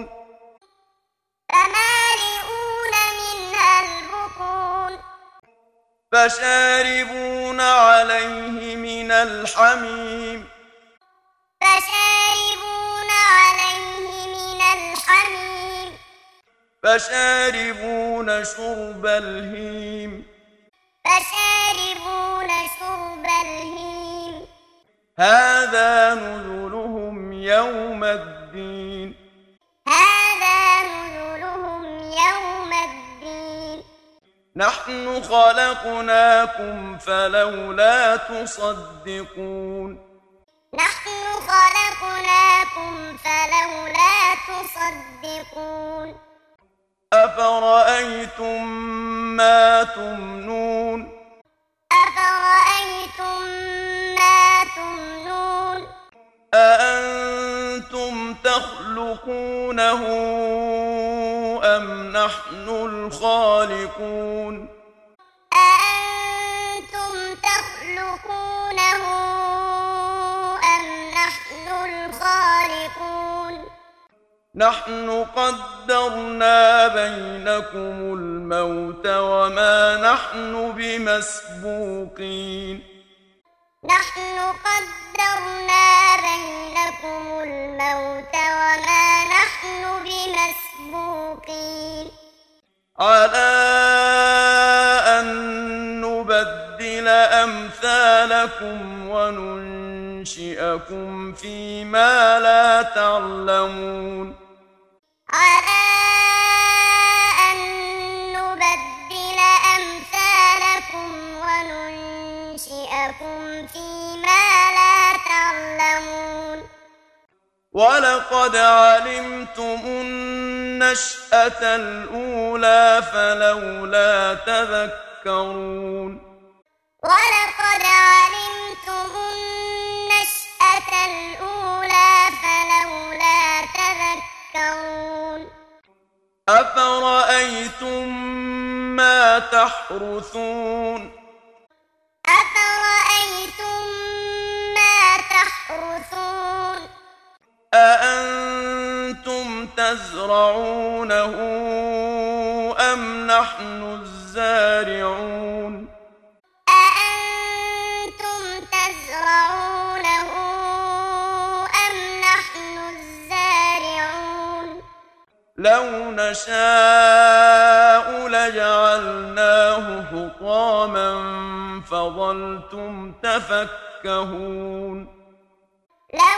فمالئون منها البطون فشاربون عليه من الحميم فشاربون عليه من الحميم فشاربون شرب الهيم فشاربون شرب الهيم هذا نزلهم يوم الدين هذا نزلهم يوم الدين نحن خلقناكم فلولا تصدقون نحن خلقناكم فلولا تصدقون أفرأيتم ما تمنون أفرأيتم ما تمنون أأنتم تخلقونه أم نحن الخالقون أأنتم تخلقونه أم نحن الخالقون نحن قدرنا بينكم الموت وما نحن بمسبوقين نحن قدرنا بينكم الموت وما نحن بمسبوقين على أن نبدل أمثالكم وننشئكم فيما لا تعلمون على أن نبدل أمثالكم وننشئكم فيما لا تعلمون ولقد علمتم النشأة الأولى فلولا تذكرون ولقد علمتم النشأة الأولى فلولا تذكرون أفرأيتم ما تحرثون أفرأيتم ما تحرثون أأنتم تزرعونه أم نحن الزارعون أأنتم تزرعونه أم نحن الزارعون لو نشاء لجعلناه حطاما فظلتم تفكهون لو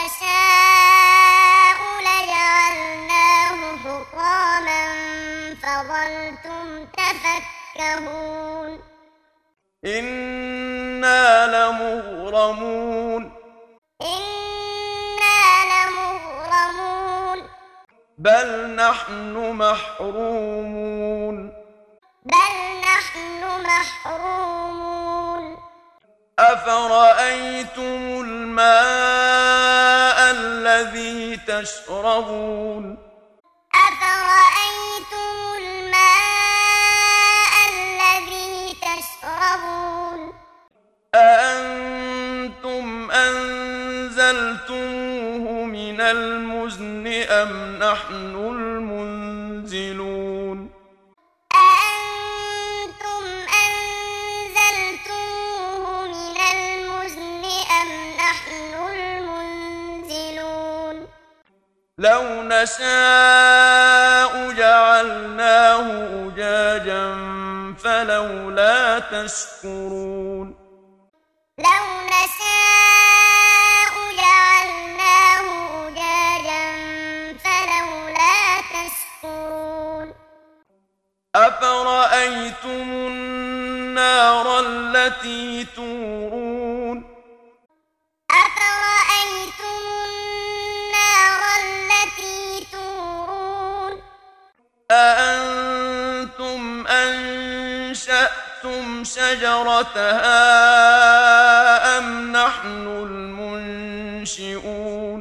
نشاء لجعلناه حطاما فظلتم تفكهون إنا لمغرمون إنا لمغرمون بل نحن محرومون بل نحن محرومون أفرأيتم الماء الذي تشربون أفرأيتم الماء الذي أم نحن المنزلون أأنتم أنزلتموه من المزن أم نحن المنزلون لو نشاء جعلناه أجاجا فلولا تشكرون لو نشاء جعلناه أجاجا فلولا تشكرون أفرأيتم النار التي تورون أفرأيتم النار التي تورون أأنتم أنشأتم شجرتها أم نحن المنشئون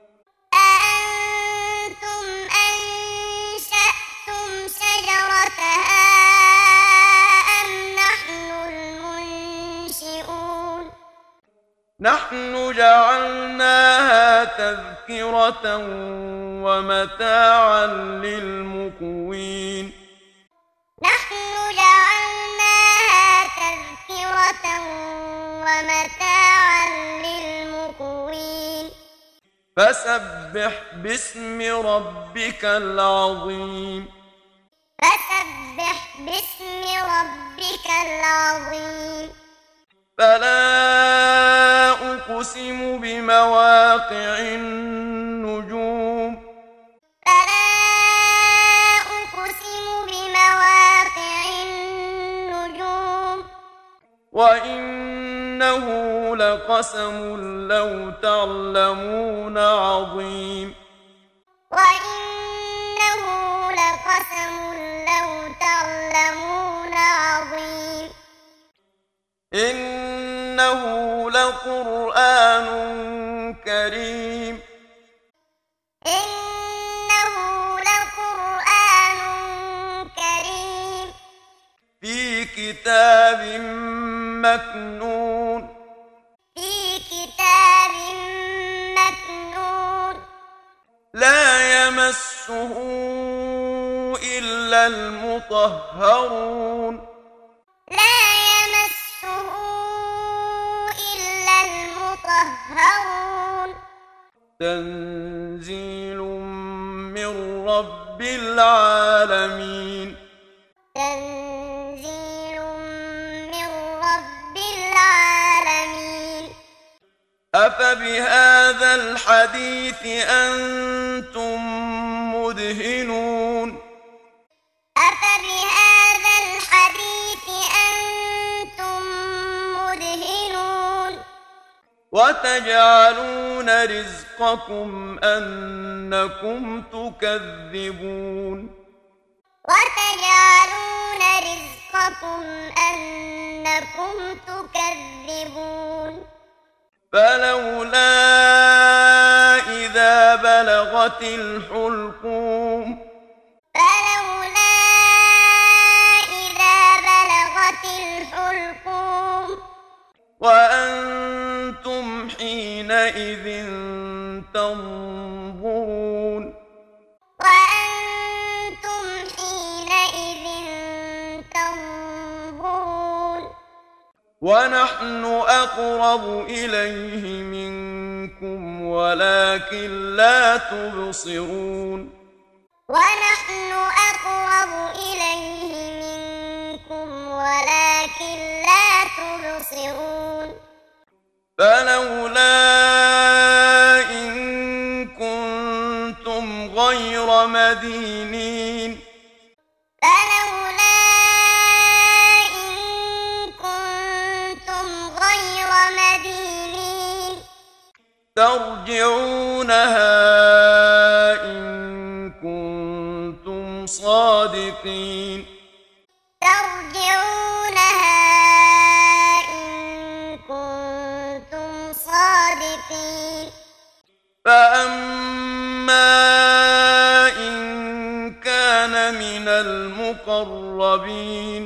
أأنتم أنشأتم شجرتها أم نحن المنشئون نحن جعلناها تذكرة ومتاعا للمقوين نحن جعلناها تذكرة ومتاعا للمقوين فسبح باسم ربك العظيم فسبح باسم ربك العظيم فلا أقسم بمواقع النجوم فلا أقسم بمواقع النجوم وإنه لقسم لو تعلمون عظيم وإنه لقسم لو تعلمون عظيم إنه لقرآن كريم إنه لقرآن كريم في كتاب مكنون في كتاب مكنون لا يمسه إلا المطهرون لا يمسه إلا المطهرون تنزيل من رب العالمين تنزيل من رب العالمين أفبهذا الحديث أنتم مدهنون أفبهذا الحديث أنتم مدهنون وتجعلون رزقكم أنكم تكذبون وتجعلون رزقكم أنكم تكذبون فلولا إذا بلغت الحلقوم فلولا إذا بلغت الحلقوم وأنتم حينئذ تنظرون وأنتم حينئذ تنظرون ونحن أقرب إليه منكم ولكن لا تبصرون ونحن أقرب إليه منكم ولكن لا تبصرون فلولا إن كنتم غير مدينين فلولا إن كنتم غير مدينين ترجعونها إن كنتم صادقين ترجعونها إن كنتم صادقين فأما إن كان من المقربين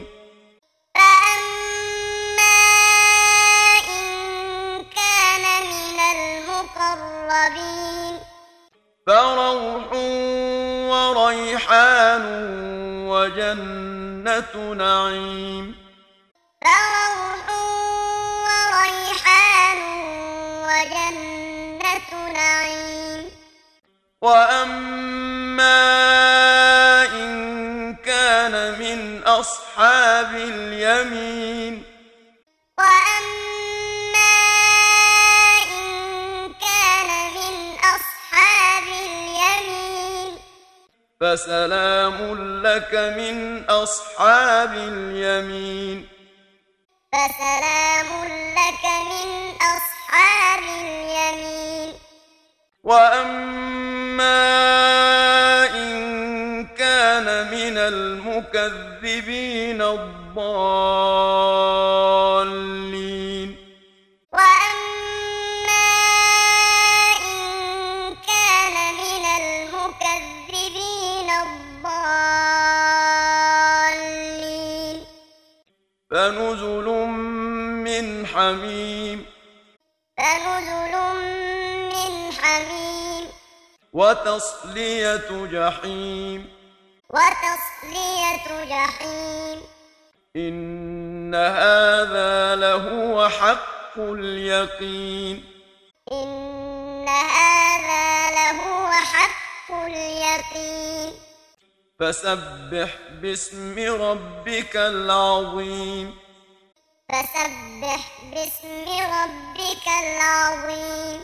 فأما إن كان من المقربين فروح وجنة نعيم. فروح وريحان وجنة نعيم. وأما إن كان من أصحاب اليمين وأما إن كان من أصحاب اليمين فسلام لك من أصحاب اليمين. فسلام لك من أصحاب اليمين. وأما إن كان من المكذبين الضالين وأما إن كان من المكذبين الضالين فنزل من حميم. فنزل من حميم. وتصلية جحيم. وتصلية جحيم. إن هذا لهو حق اليقين. إن هذا لهو حق اليقين. فسبح باسم ربك العظيم. فسبح باسم ربك العظيم.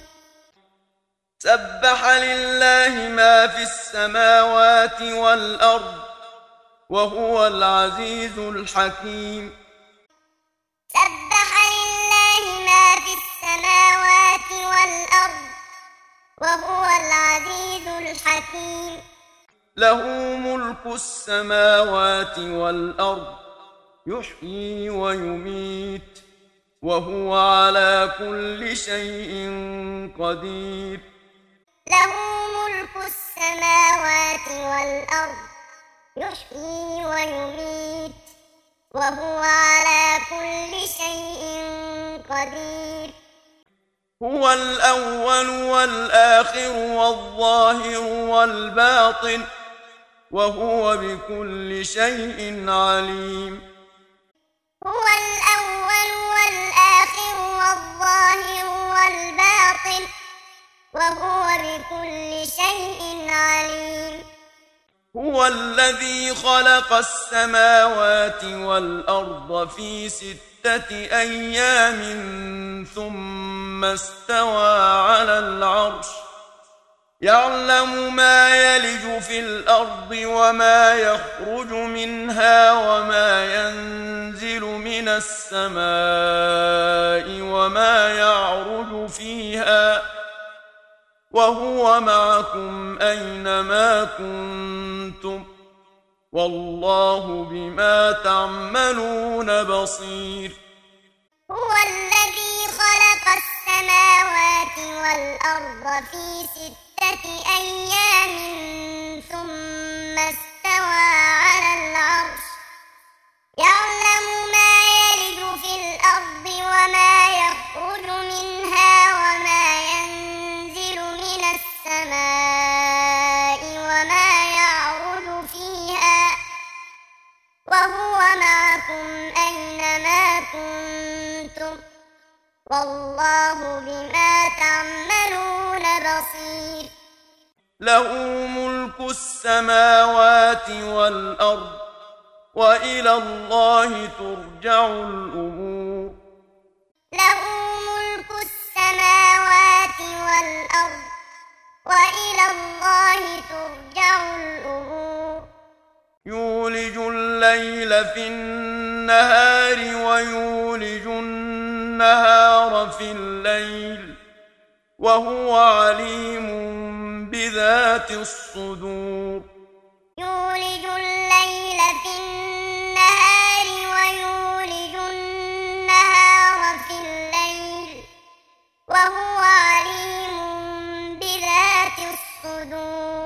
سبح لله ما في السماوات والأرض وهو العزيز الحكيم. سبح لله ما في السماوات والأرض وهو العزيز الحكيم. له ملك السماوات والأرض يحيي ويميت وهو على كل شيء قدير. له ملك السماوات والأرض يحيي ويميت وهو على كل شيء قدير. هو الأول والآخر والظاهر والباطن وهو بكل شيء عليم. هو الأول والآخر والظاهر والباطن وهو بكل شيء عليم. هو الذي خلق السماوات والأرض في 6 أيام ثم استوى على العرش يعلم ما يلج في الأرض وما يخرج منها وما ينزل من السماء وما يعرج فيها وهو معكم أينما كنتم والله بما تعملون بصير. هو الذي خلق السماوات والأرض في 6 أيام ثم استوى على العرش يعلم ما يلج في الأرض وما يخرج منها وما ينزل من السماء وما يعرج فيها وهو معكم أينما كنتم والله بما تعملون بصير. له ملك السماوات والأرض وإلى الله ترجع الأمور. له ملك السماوات والأرض وإلى الله ترجع الأمور. يولج الليل في النهار ويولج النهار في الليل وهو عليم بذات الصدور. يولج الليل في النهار ويولج النهار في الليل وهو عليم بذات الصدور.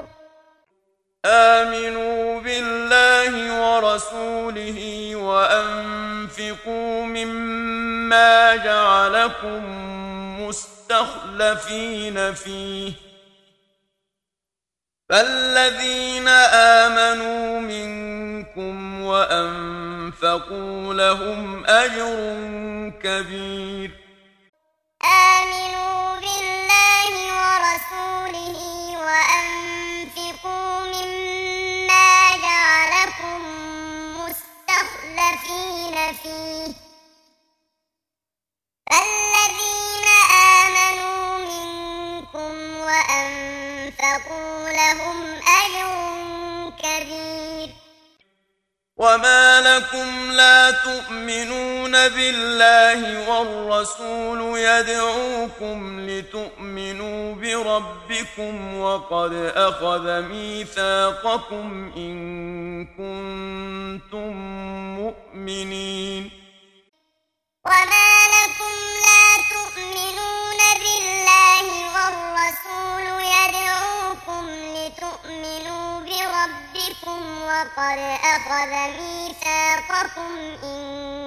آمنوا بالله ورسوله وأنفقوا مما جعلكم مستخلفين فيه فالذين آمنوا منكم وأنفقوا لهم أجر كبير. آمنوا بالله ورسوله وأنفقوا مما جعلكم مستخلفين فيه، فالذين آمنوا منكم وأنفقوا لهم أجر كبير. وما لكم لا تؤمنون بالله والرسول يدعوكم لتؤمنوا بربكم وقد أخذ ميثاقكم إن كنتم مؤمنين. وما لكم لا تؤمنون بالله والرسول يدعوكم لتؤمنوا بربكم وقد أخذ ميثاقكم إن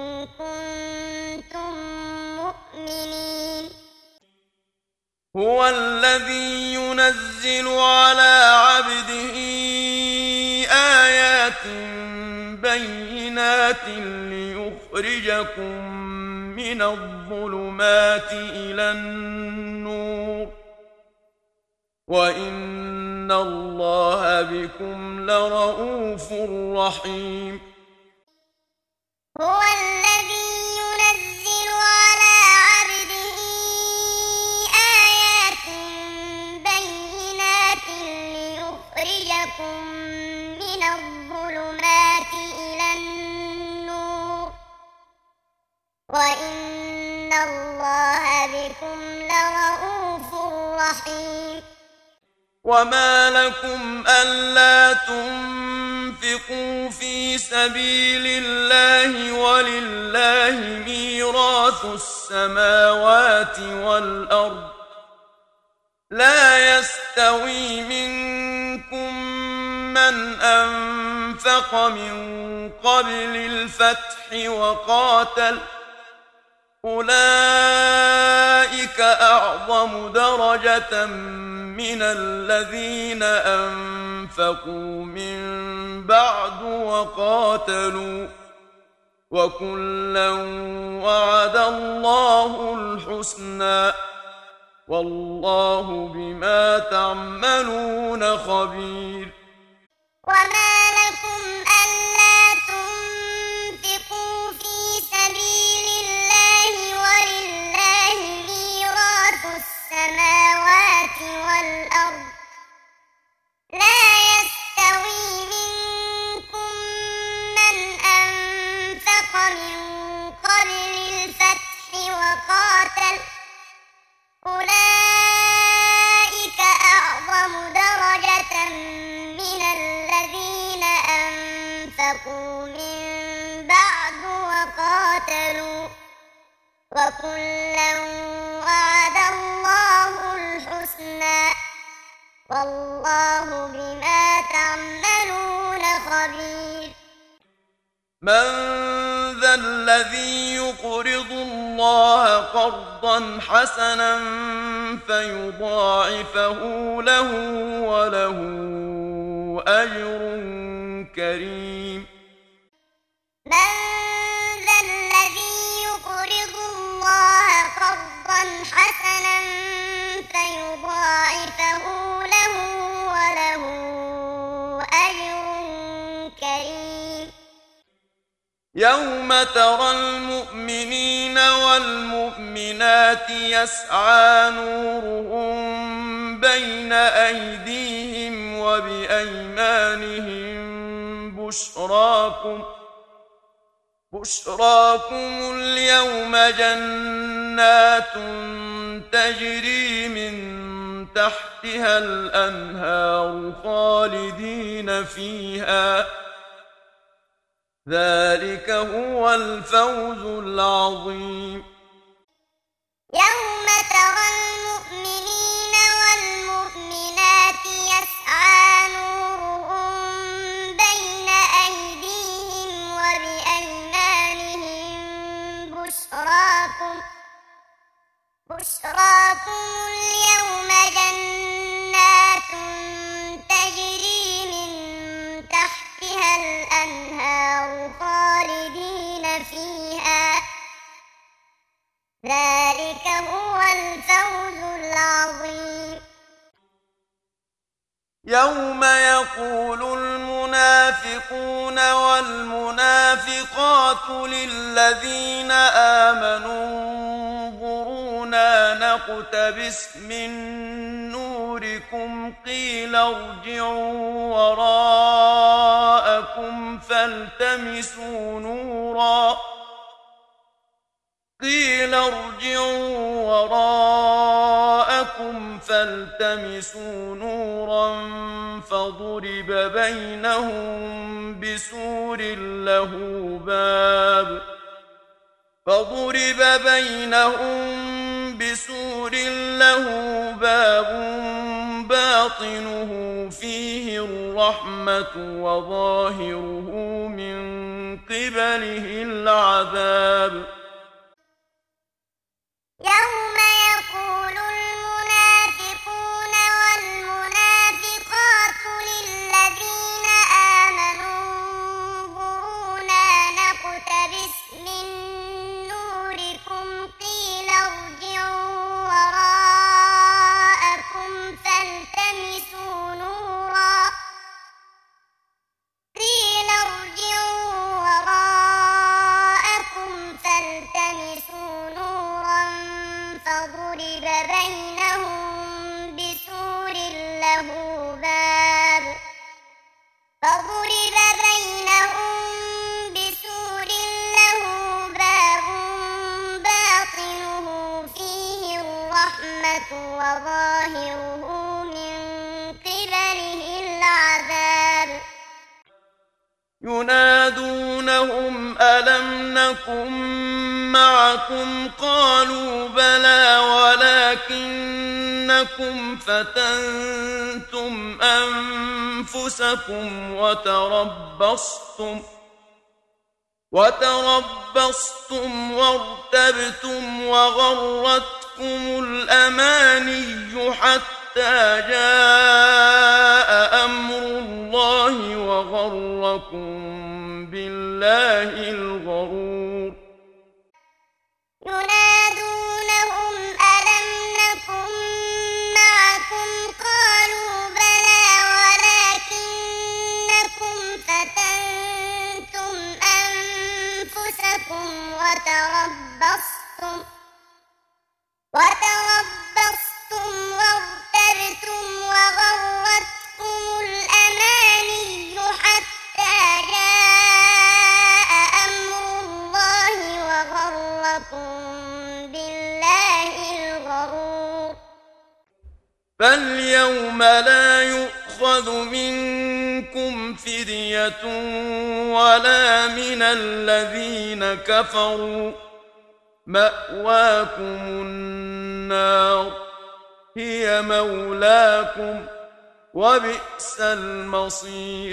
كنتم مؤمنين. هو الذي ينزل على عبده آيات بينات ليخرجكم من الظلمات إلى النور وإن الله بكم لرءوف رحيم. هو الذي ينزل على عبده آيات بينات ليخرجكم من الظلمات إلى النور وإن الله بكم لرءوف رحيم. وما لكم ألا تنفقوا في سبيل الله ولله ميراث السماوات والأرض لا يستوي منكم من أنفق من قبل الفتح وقاتل أولئك أعظم درجة من الذين أنفقوا من بعد وقاتلوا وكلا وعد الله الحسنى والله بما تعملون خبير. وما لكم ألا تنفقوا في سبيل الله ولله ميراث السماوات والأرض لا يستوي منكم من أنفق من قبل الفتح وقاتل أولئك أعظم درجة من الذين أنفقوا من بعد وقاتلوا وكلا وعد الله الحسنى والله بما تعملون خبير. من ذا الذي يقرض الله قرضا حسنا فيضاعفه له وله أجر كريم. من ذا الذي يقرض الله قرضا حسنا فيضاعفه له وله أجر كريم. يوم ترى المؤمنين والمؤمنات يسعى نورهم بين أيديهم وبأيمانهم بشراكم اليوم جنات تجري من تحتها الأنهار خالدين فيها ذلك هو الفوز العظيم. يوم ترى المؤمنين والمؤمنات يسعى نورهم بين أيديهم وبأيمانهم بشراكم اليوم جنات تجري فيها ذلك هو الفوز العظيم يوم يقول المنافقون والمنافقات للذين آمنوا انظرونا نقتبس من نوركم قيل ارجعوا وراءكم فالتمسوا نورا فضرب بينهم بسور له باب باطنه فيه الرحمة وظاهره من قبله العذاب يوم يقول المنافقون والمنافقات للذين آمنوا انظرونا نقتبس من نوركم قيل ارجعوا وراءكم فالتمسوا نورا فضرب بينهم بسور له باب باطنه فيه الرحمة وظاهره من قبله العذاب ينادونهم ألم نكن معكم قالوا بلى ولكنكم فتنتم أنفسكم وتربصتم وارتبتم وغرتكم الأماني حتى جاء أمر الله وغركم بالله الغرور ينادونهم ألم نكن معكم قالوا بلى ولكنكم فتنتم أنفسكم وتربصتم وارتبتم وغرتكم الأماني حتى جاء أمر الله وغركم بالله الغرور فاليوم لا يؤخذ منكم فدية ولا من الذين كفروا مأواكم النار هي مولاكم وبئس المصير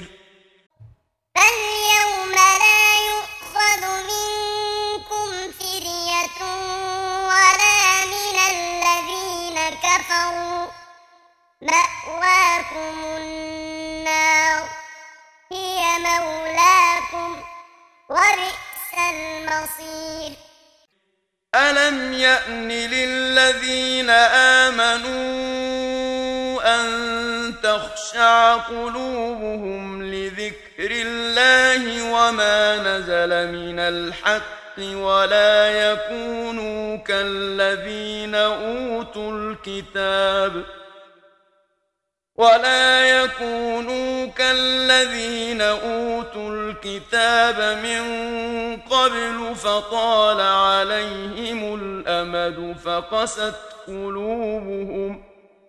فاليوم لا يؤخذ منكم فدية ولا من الذين كفروا مأواكم النار هي مولاكم وبئس المصير ألم يأن للذين آمنوا أن تخشع قلوبهم لذكر الله وما نزل من الحق ولا يكونوا كالذين أوتوا الكتاب من قبل فطال عليهم الأمد فقست قلوبهم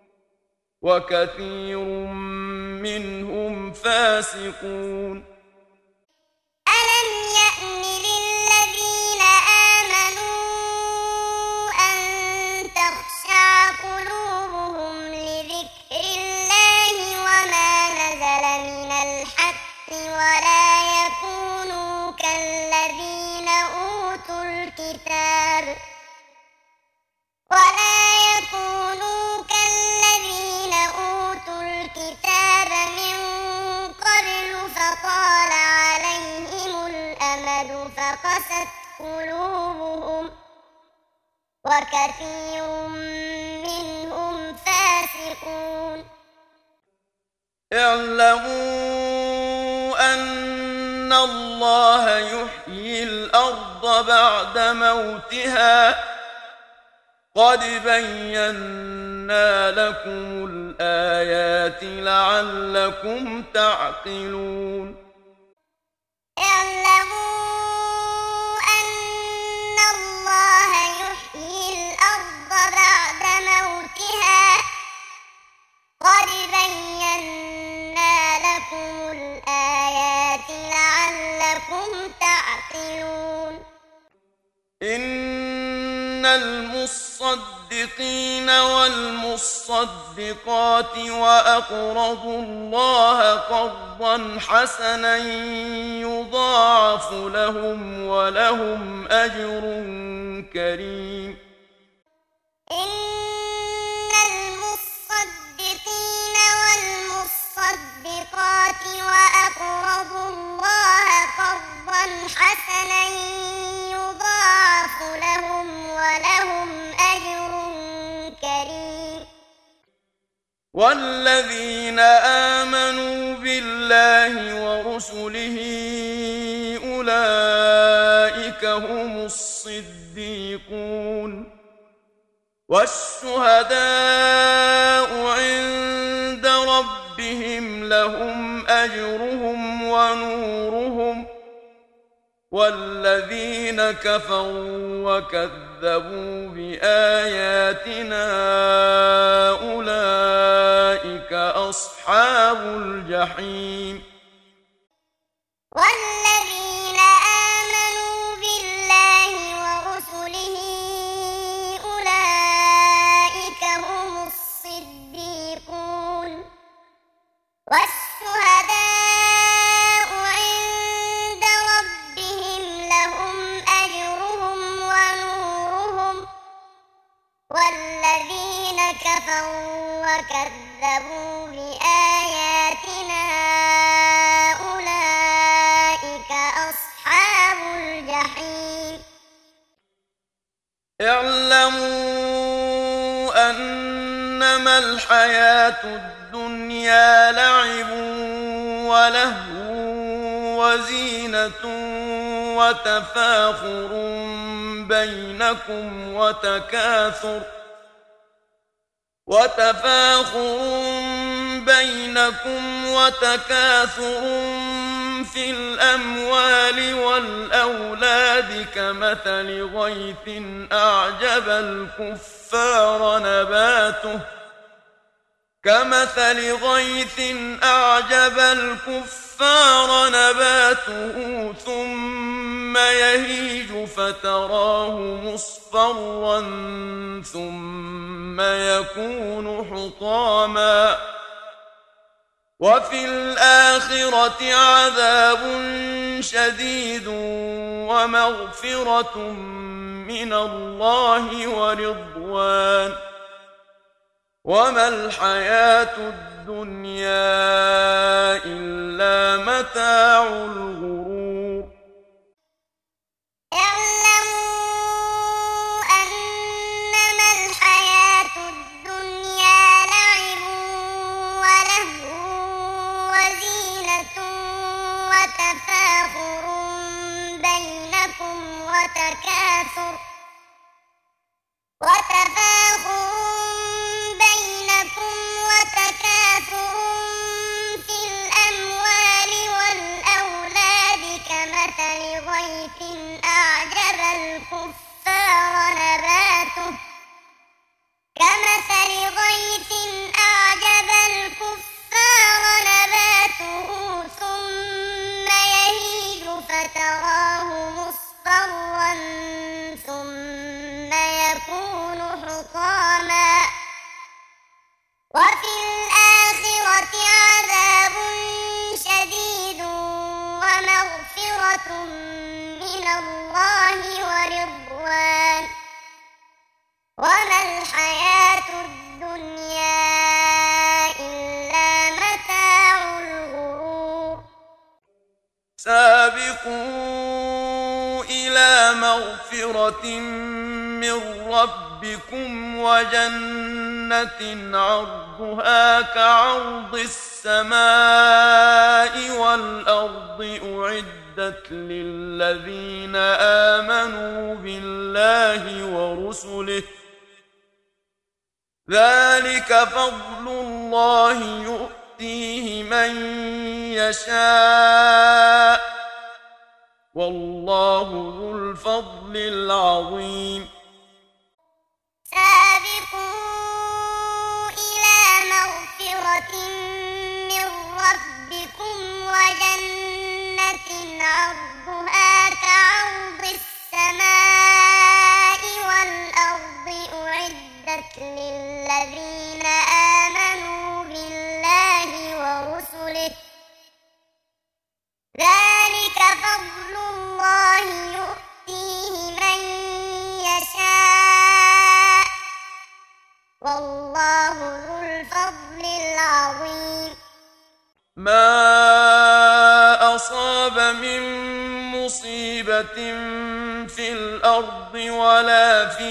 وكثير منهم فاسقون ألم يأن للذين آمنوا أن تخشع قلوبهم لذكر الله وما نزل من الحق ولا يكونوا كالذين أوتوا الكتاب من قبل فطال عليهم الأمد فقست قلوبهم وكثير منهم فاسقون اعلموا أن الله يحيي الأرض بعد موتها قد بينا لكم الآيات لعلكم تعقلون اعلموا أن الله يحيي الأرض بعد موتها قد بينا لكم الآيات لعلكم تعقلون إن المصدقين والمصدقات وأقرضوا الله قرضا حسنا يضاعف لهم ولهم أجر كريم إن المصدقين والمصدقات وأقرضوا الله قرضا حسنا يضاعف لهم ولهم أجر كريم والذين آمنوا بالله ورسله أولئك هم الصديقون والشهداء عند ربهم لهم أجرهم ونورهم والذين كفروا وكذبوا بآياتنا أولئك أصحاب الجحيم والذين آمنوا بالله ورسله أولئك هم الصديقون والشهداء عند ربهم لهم أجرهم ونورهم والذين كفروا وكذبوا بآياتنا أولئك أصحاب الجحيم اعلموا أنما الحياة الدنيا لعب ولهو وزينة وتفاخر بينكم وتكاثر في الأموال والأولاد كمثل غيث أعجب الكفار نباته ثم يهيج فتراه مصفرا ثم يكون حطاما وفي الآخرة عذاب شديد ومغفرة من الله ورضوان وما الحياة الدنيا إلا متاع الغرور اعلموا أنما الحياة الدنيا لعب ولهو وزينة وتفاخر بينكم وتكاثر في الأموال والأولاد كمثل غيث أعجب الكفار نباته ثم يهيج فتراه مصفرا ثم يكون حطاما وفي الآخرة عذاب شديد ومغفرة من الله ورضوان وما الحياة الدنيا إلا متاع الغرور سابقوا إلى مغفرة من ربكم وجنة عرضها كعرض السماء والأرض أعدت للذين آمنوا بالله ورسله ذلك فضل الله يؤتيه من يشاء والله ذو الفضل العظيم سابقوا إلى مغفرة من ربكم وجنة عرضها كعرض السماء والأرض أعدت للذين آمنوا بالله ورسله ذلك فضل الله يؤتيه من يشاء والله ذو الفضل العظيم ما أصاب من مصيبة في الأرض ولا في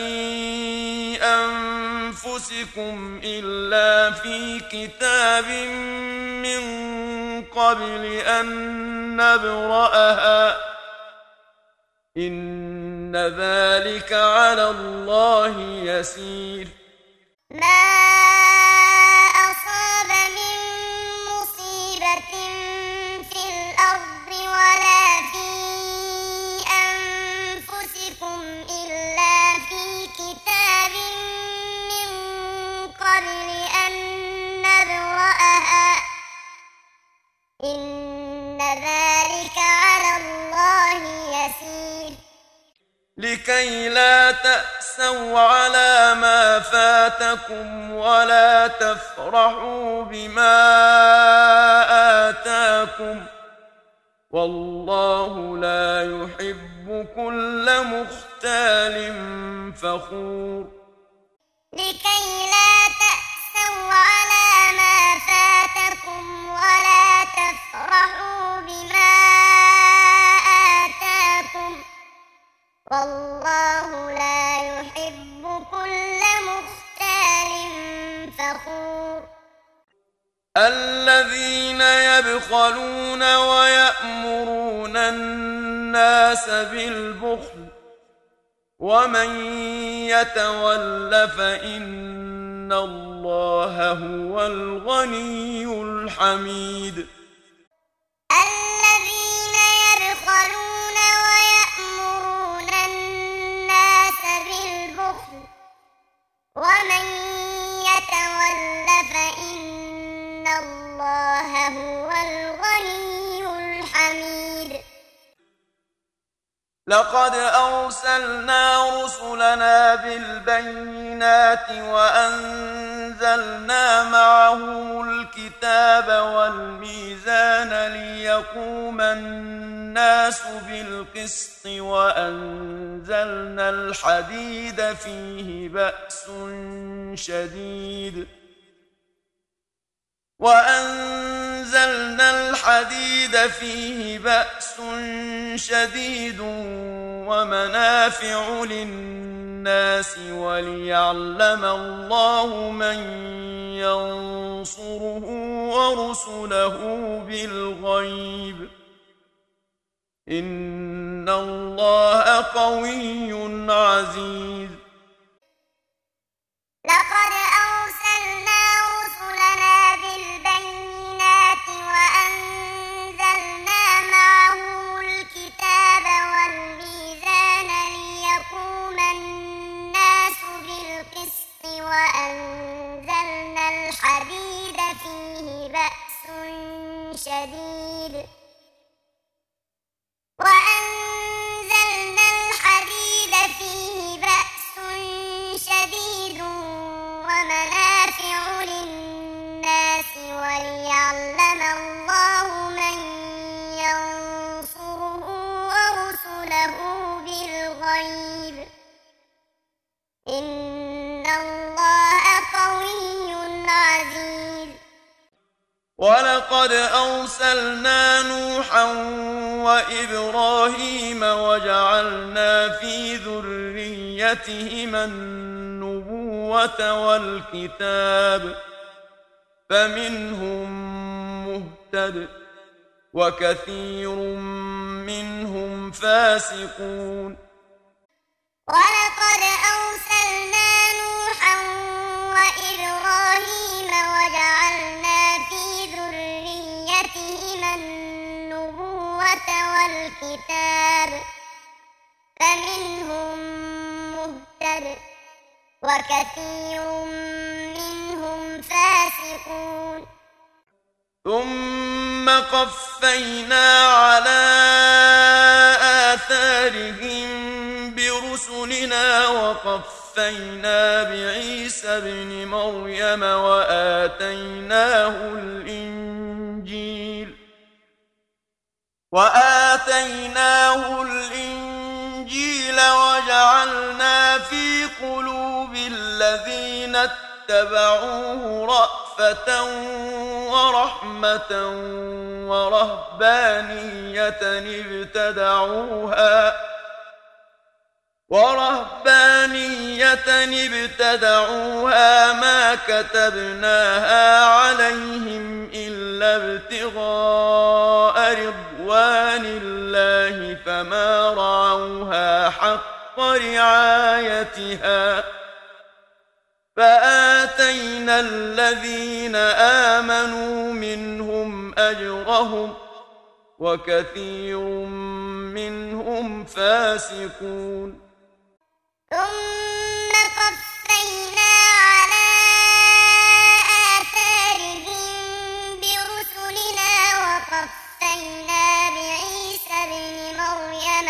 أنفسكم إلا في كتاب من قبل أن نبرأها إن ذلك على الله يسير ما أصاب من مصيبة في الأرض ولا في أنفسكم إلا في كتاب من قبل أن نبرأها إن ذلك على الله يسير لكي لا تأسوا على ما فاتكم ولا تفرحوا بما آتاكم والله لا يحب كل مختال فخور لكي لا تأسوا على ما فاتكم ولا تفرحوا بما آتاكم والله لا يحب كل مختال فخور الذين يبخلون ويأمرون الناس بالبخل ومن يتول فإن الله هو الغني الحميد الذين يبخلون ويأمرون الناس بالبخل ومن يتول فإن الله هو الغني الحميد لقد أرسلنا رسلنا بالبينات وأنزلنا معهم الكتاب والميزان ليقوم الناس بالقسط وأنزلنا الحديد فيه بأس شديد ومنافع للناس وليعلم الله من ينصره ورسله بالغيب إن الله قوي عزيز لقد أرسلنا رسلنا بالبينات وأنزلنا معهم الكتاب والميزان ليقوم الناس بالقسط وأنزلنا الحديد فيه بأس شديد ومنافع للناس وليعلم الله من ينصره ورسله بالغيب إن الله قوي عزيز ولقد أرسلنا نوحا وإبراهيم وجعلنا في ذريتهما النبوة والكتاب فمنهم مهتد وكثير منهم فاسقون ولقد أرسلنا نوحا وإبراهيم وجعلنا في ذريتهما النبوة والكتاب فمنهم مهتد وكثير منهم فاسقون ثم قفينا على آثارهم برسلنا وقفينا بعيسى ابن مريم وآتيناه الإنجيل وجعلنا في قلوب الذين اتبعوه رأفة ورحمة ورهبانية ابتدعوها ما كتبناها عليهم إلا ابتغاء رضوان الله فما رعوها حق رعايتها فآتينا الذين آمنوا منهم أجرهم وكثير منهم فاسقون ثم قفينا على آثارهم برسلنا وقفينا بعيسى ابن مريم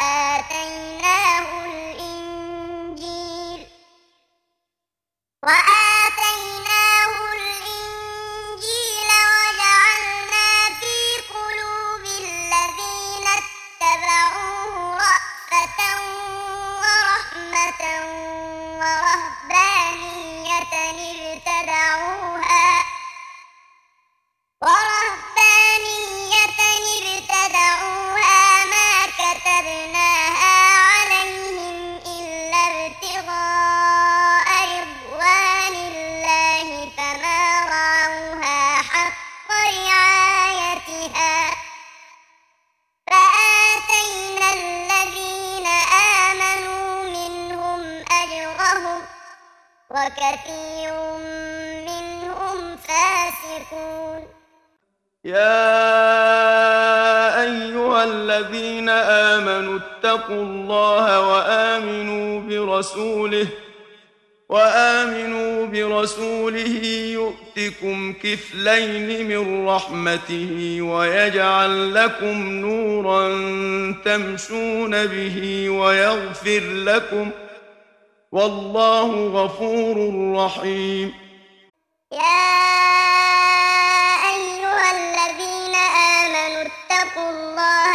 وآتيناه الإنجيل وجعلنا في قلوب الذين اتبعوه رأفة ورحمة ورهبانية ابتدعوها ما كتبناها عليهم إلا ابتغاء رضوان الله فما رعوها حق رعايتها فآتينا الذين آمنوا منهم أجرهم وكثير منهم فاسقون يا أيها الذين آمنوا اتقوا الله وآمنوا برسوله يؤتكم كفلين من رحمته ويجعل لكم نورا تمشون به ويغفر لكم والله غفور رحيم يا أيها الذين آمنوا اتقوا الله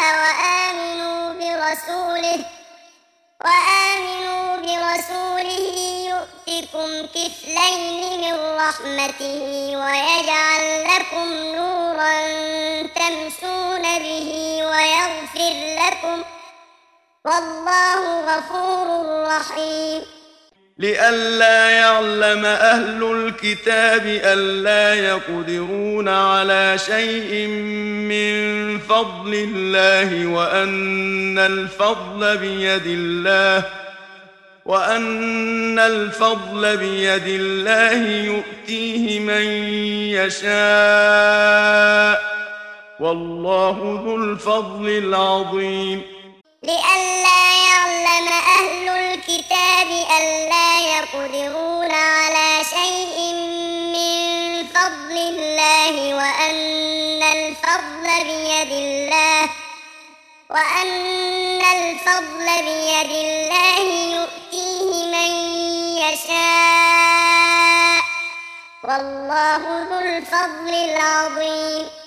وآمنوا برسوله يؤتكم كفلين من رحمته ويجعل لكم نورا تمشون به ويغفر لكم والله غفور رحيم لئلا يعلم أهل الكتاب ألا يقدرون على شيء من فضل الله وأن الفضل بيد الله يؤتيه من يشاء والله ذو الفضل العظيم لئلا يعلم أهل الكتاب ألا يقدرون على شيء من فضل الله وأن الفضل بيد الله يؤتيه من يشاء والله ذو الفضل العظيم